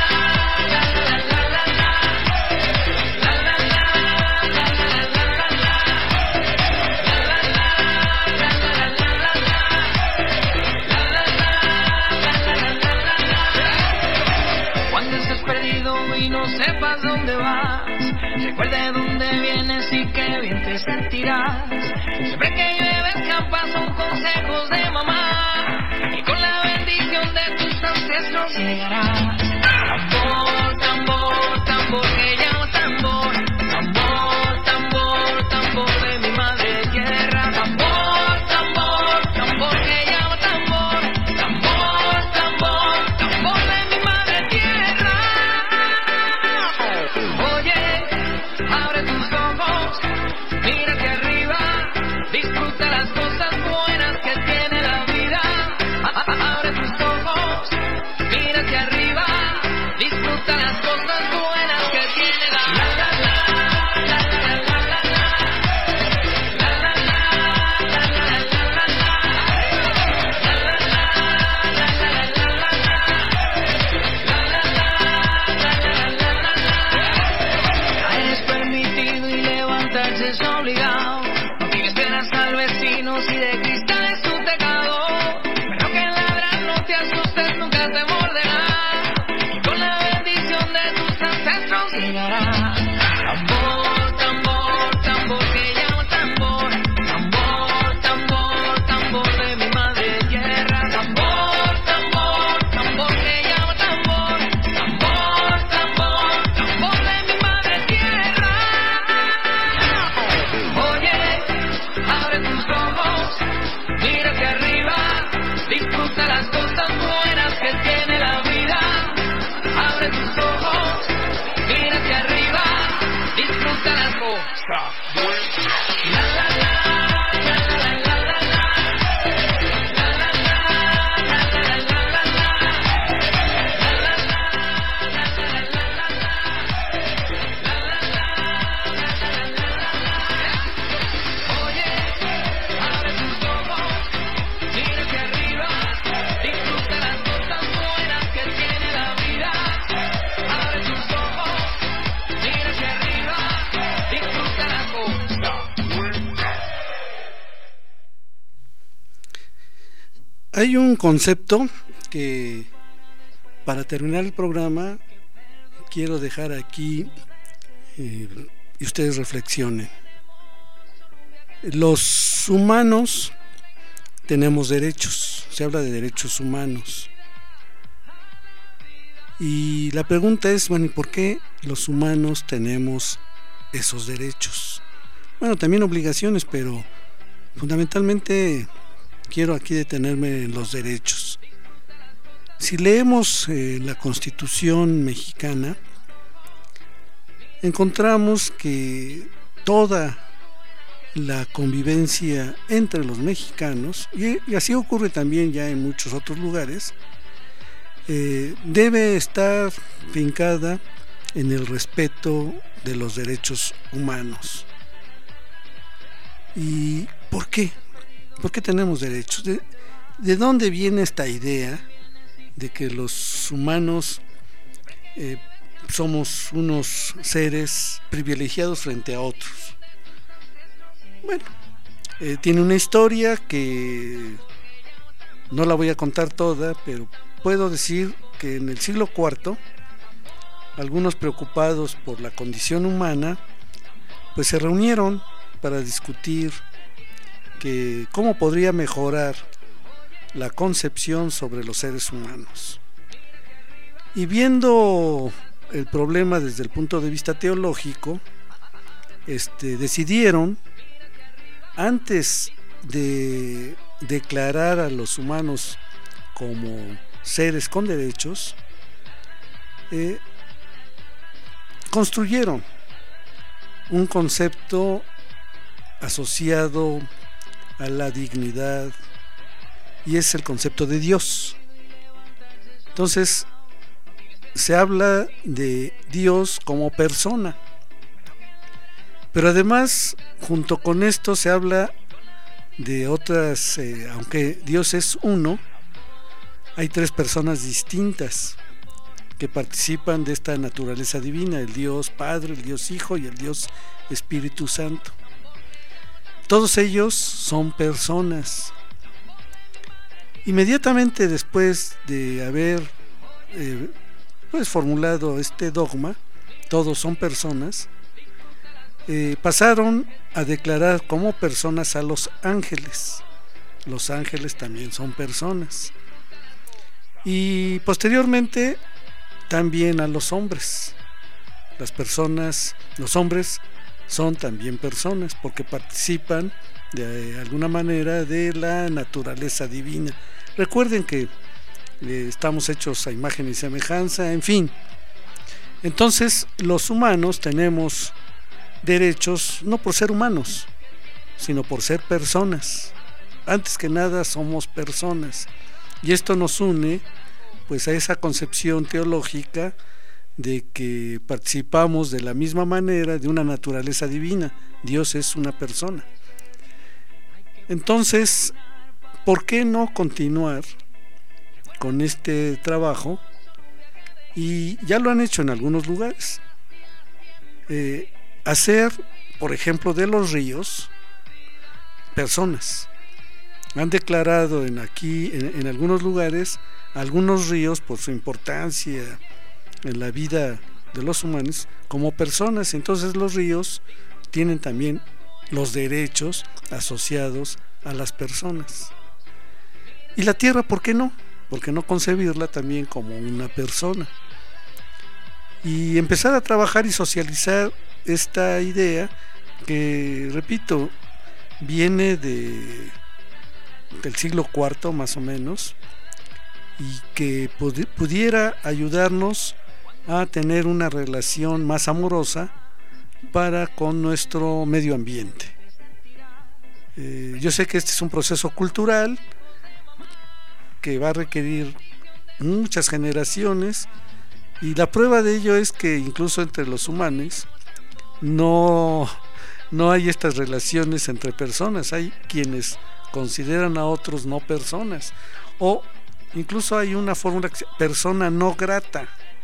Y no sepas dónde vas, recuerda dónde vienes y qué bien te sentirás. Siempre que llueve escapas son consejos de mamá y con la bendición de tus ancestros llegarás. Tambor, tambor, tambor que llama tambor, tambor, tambor, tambor de mi madre tierra. Tambor, tambor, tambor que llama tambor, tambor, tambor, tambor de mi madre tierra. Oye, abre tus ojos, mira hacia arriba, disfruta las cosas buenas que tiene la vida. Abre tus ojos, mira hacia arriba, disfruta las cosas buenas que tiene la vida. Es permitido y levantarse es obligado. No tienes penas al vecino si de cristal es tu teclado. Pero que ladrar no te asustes, nunca te morderá. Y con la bendición de tus ancestros llegará. Tambor, tambor, tambor que llama tambor. Tambor, tambor, tambor de mi madre tierra. Tambor, tambor, tambor que llama tambor. Tambor, tambor, tambor de mi madre tierra. Oye, abre tus ojos, mira hacia arriba, disfruta las cosas buenas que tiene la vida. Abre tus ojos, mira hacia arriba, disfruta las cosas buenas. La, la, la, la, la, la, la, la. La, la, la, la, la, la, la, la. La, la, la, la, la, la, la, la. La, la, la, la, la, la, la. Oye, abre tus ojos, mira hacia arriba, disfruta las cosas buenas que tiene la vida. Abre tus ojos, mira hacia arriba, disfruta las cosas buenas. Hay un concepto que para terminar el programa quiero dejar aquí eh, y ustedes reflexionen. Los los humanos tenemos derechos, se habla de derechos humanos. Y la pregunta es, bueno, ¿y por qué los humanos tenemos esos derechos? Bueno, también obligaciones, pero fundamentalmente quiero aquí detenerme en los derechos. Si leemos eh, la Constitución mexicana, encontramos que toda la convivencia entre los mexicanos, y, y así ocurre también ya en muchos otros lugares, eh, debe estar fincada en el respeto de los derechos humanos. ¿Y por qué? ¿Por qué tenemos derechos? ¿De, de dónde viene esta idea de que los humanos eh, somos unos seres privilegiados frente a otros? Bueno, eh, tiene una historia que no la voy a contar toda, pero puedo decir que en el siglo cuarto, algunos preocupados por la condición humana, pues se reunieron para discutir que cómo podría mejorar la concepción sobre los seres humanos. Y viendo el problema desde el punto de vista teológico, este, decidieron, antes de declarar a los humanos como seres con derechos, eh, construyeron un concepto asociado a la dignidad, y es el concepto de Dios. Entonces se habla de Dios como persona, pero además junto con esto se habla de otras, eh, aunque Dios es uno, hay tres personas distintas que participan de esta naturaleza divina: el Dios Padre, el Dios Hijo y el Dios Espíritu Santo. Todos ellos son personas. Inmediatamente después de haber eh, pues formulado este dogma, todos son personas, eh, pasaron a declarar como personas a los ángeles. Los ángeles también son personas. Y posteriormente también a los hombres. Las personas, los hombres son también personas porque participan de alguna manera de la naturaleza divina. Recuerden que eh, estamos hechos a imagen y semejanza, en fin. Entonces los humanos tenemos derechos no por ser humanos, sino por ser personas. Antes que nada somos personas, y esto nos une pues a esa concepción teológica de que participamos de la misma manera de una naturaleza divina. Dios es una persona. Entonces, ¿por qué no continuar con este trabajo? Y ya lo han hecho en algunos lugares. Eh, hacer, por ejemplo, de los ríos personas. Han declarado en aquí, en, en algunos lugares, algunos ríos por su importancia en la vida de los humanos como personas. Entonces los ríos tienen también los derechos asociados a las personas. Y la tierra, ¿por qué no? ¿Por qué no concebirla también como una persona? Y empezar a trabajar y socializar esta idea que, repito, viene de del siglo cuarto más o menos, y que pudi- pudiera ayudarnos a tener una relación más amorosa para con nuestro medio ambiente. Eh, yo sé que este es un proceso cultural que va a requerir muchas generaciones, y la prueba de ello es que incluso entre los humanos no, no hay estas relaciones entre personas. Hay quienes consideran a otros no personas, o incluso hay una fórmula que se llama persona no grata.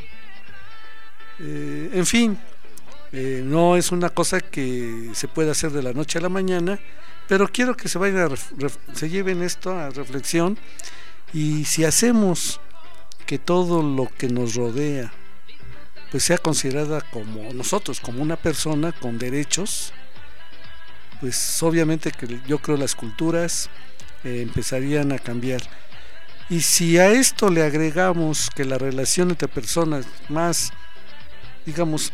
Eh, en fin, eh, no es una cosa que se pueda hacer de la noche a la mañana, pero quiero que se vayan a ref, ref, se lleven esto a reflexión. Y si hacemos que todo lo que nos rodea pues sea considerada como nosotros, como una persona con derechos, pues obviamente que yo creo las culturas eh, empezarían a cambiar. Y si a esto le agregamos que la relación entre personas más, digamos,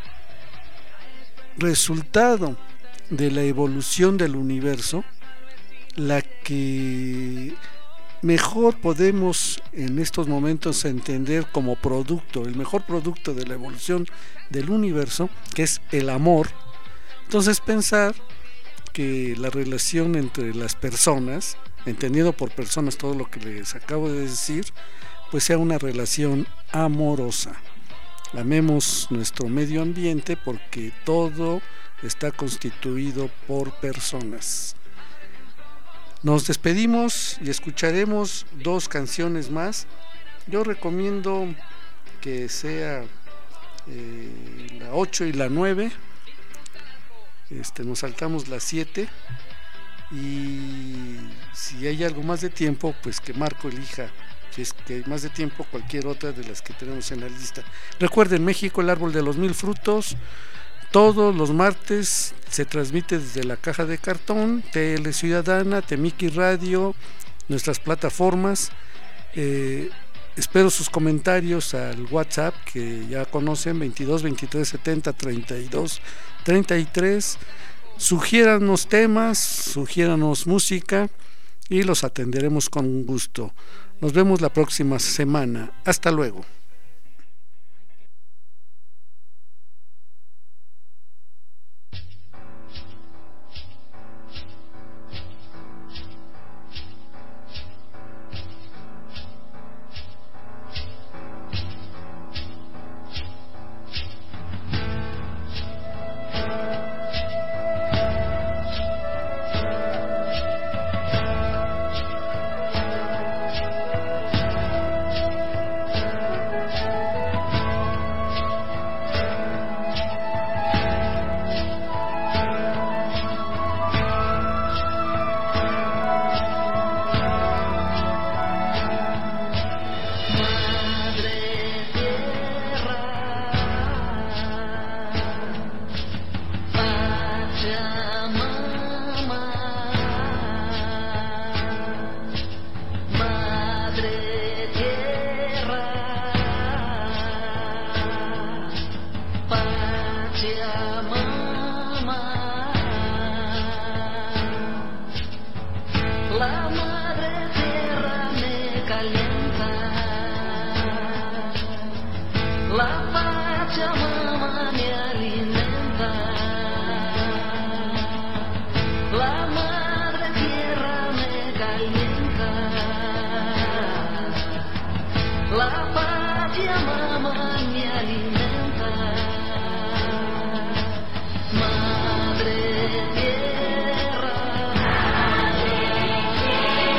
resultado de la evolución del universo, la que mejor podemos en estos momentos entender como producto, el mejor producto de la evolución del universo, que es el amor, entonces pensar que la relación entre las personas, entendiendo por personas todo lo que les acabo de decir, pues sea una relación amorosa. Amemos nuestro medio ambiente porque todo está constituido por personas. Nos despedimos y escucharemos dos canciones más. Yo recomiendo que sea eh, la ocho y la nueve. Este, nos saltamos la siete. Y si hay algo más de tiempo, pues que Marco elija, si es que hay más de tiempo, cualquier otra de las que tenemos en la lista. Recuerden, México, el árbol de los mil frutos, todos los martes se transmite desde la caja de cartón, T L Ciudadana, Temiki Radio, nuestras plataformas. Eh, espero sus comentarios al WhatsApp que ya conocen, veintidós veintitrés setenta treinta y dos treinta y tres. Sugiéranos temas, sugiéranos música y los atenderemos con gusto. Nos vemos la próxima semana. Hasta luego. Madre tierra,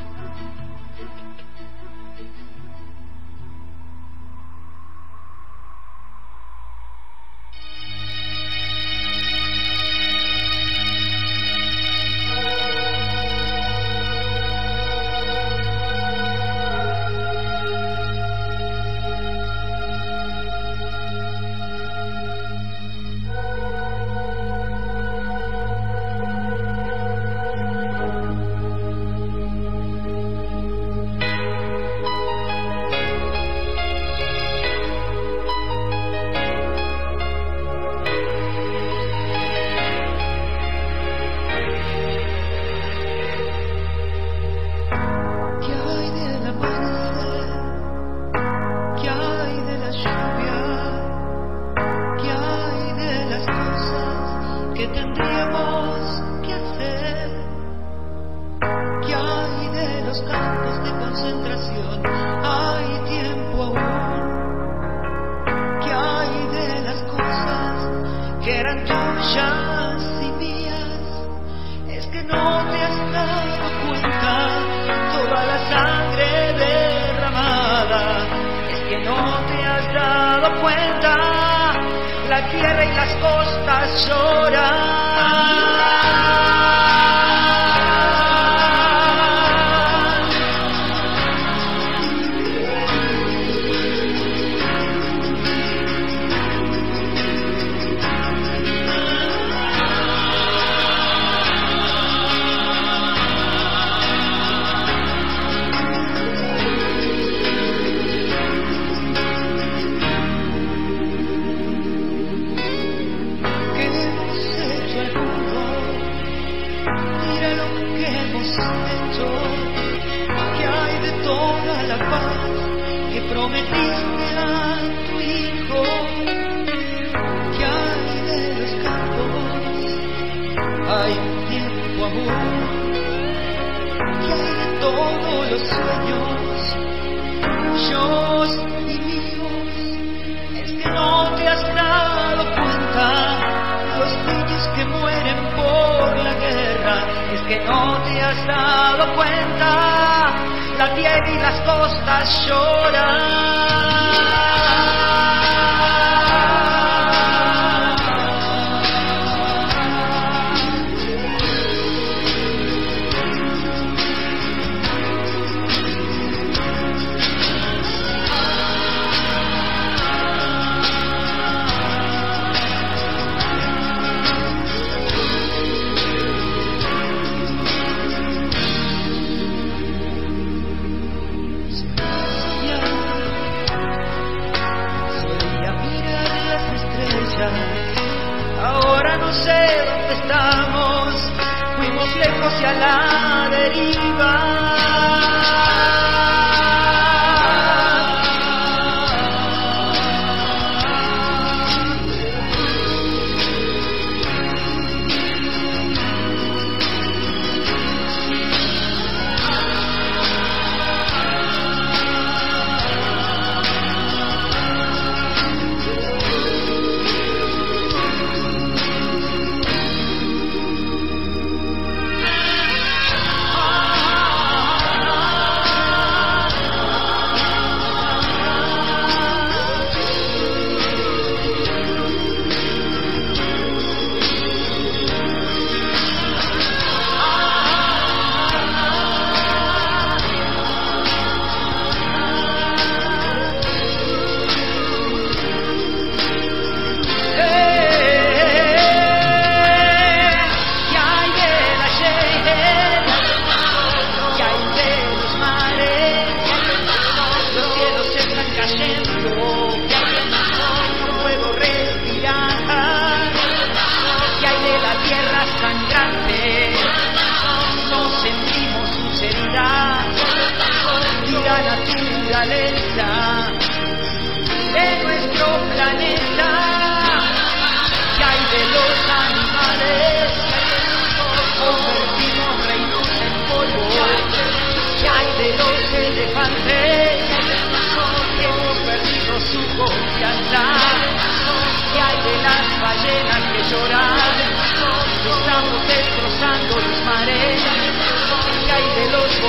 Estamos destrozando los mares, que hay de los bosques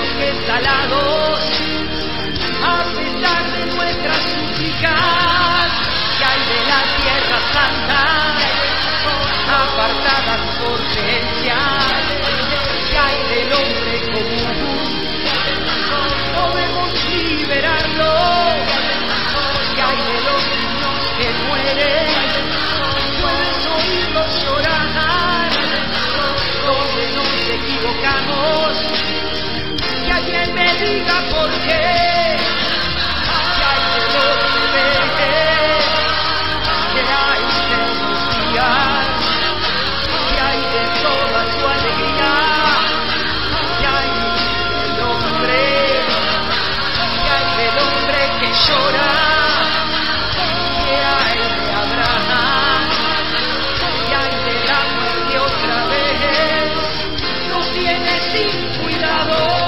salados, a pesar de nuestras súplicas, que hay de la tierra santa, apartadas por creencias, que hay del hombre común, podemos liberarlo, que hay de los niños que mueren, puedes oírlos llorar, donde nos equivocamos, que alguien me diga por qué, que hay de los rebeldes, que hay de los días, que hay de toda su alegría, que hay del hombre, que hay del hombre que llora, que hay de Abraham, que hay de la muerte otra vez, nos tiene sin cuidado.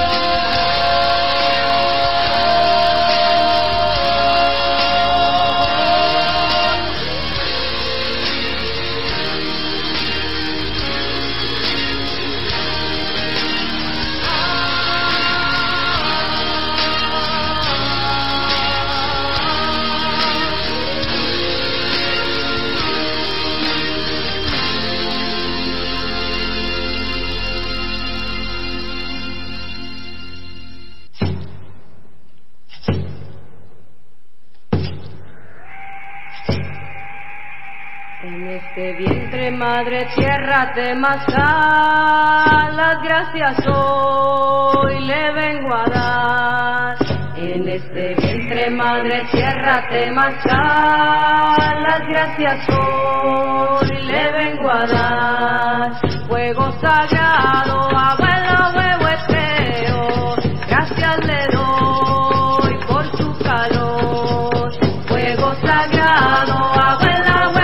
En este vientre, madre tierra, te más da las gracias hoy le vengo a dar. En este vientre, madre tierra, te más da las gracias hoy le vengo a dar. Fuego sagrado, abuelo huehueteo, gracias le doy por su calor. Fuego sagrado, abuelo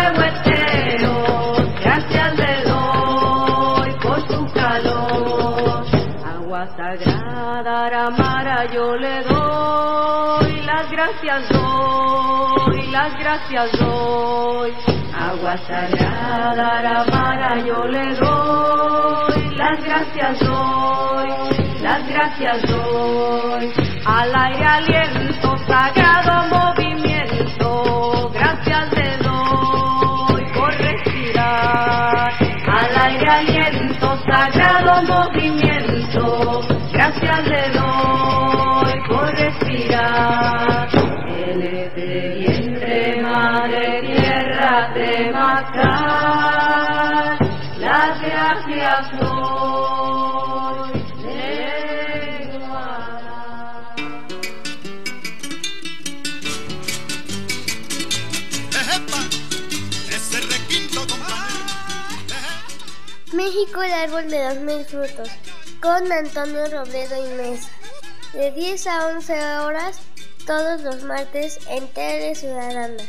sagrada Aramara, yo le doy las gracias, doy las gracias, doy. Agua sagrada Aramara, yo le doy las gracias, doy las gracias, doy. Al aire aliento, sagrado movimiento, gracias le doy por respirar. Al aire aliento, sagrado movimiento, gracias le doy por respirar. En este vientre, madre tierra, te matar, las gracias doy, vengo a dar. Ese requinto, compadre. México, el árbol de los mil frutos, con Antonio Robledo y Mesa, de diez a once horas, todos los martes en Tele Ciudadana.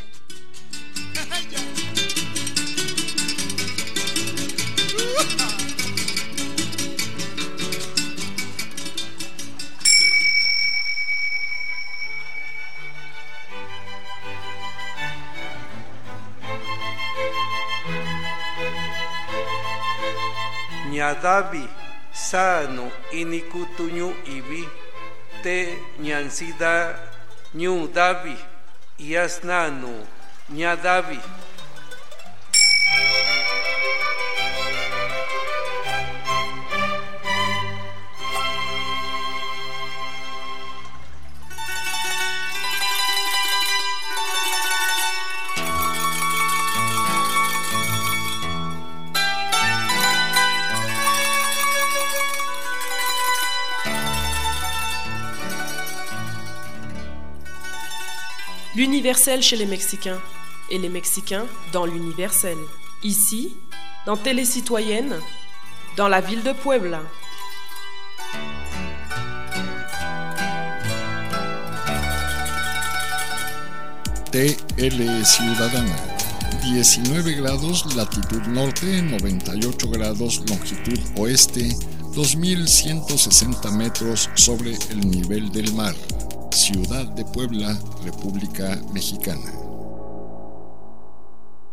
Ñadavi sano inikutuñu ibi te ñansida ñu davi yasnanu ñadavi. L'universel chez les Mexicains et les Mexicains dans l'universel. Ici, dans Télé Citoyenne, dans la ville de Puebla. T L Ciudadana, diecinueve grados latitud norte, noventa y ocho grados longitud oeste, dos mil ciento sesenta metros sobre el nivel del mar. Ciudad de Puebla, República Mexicana.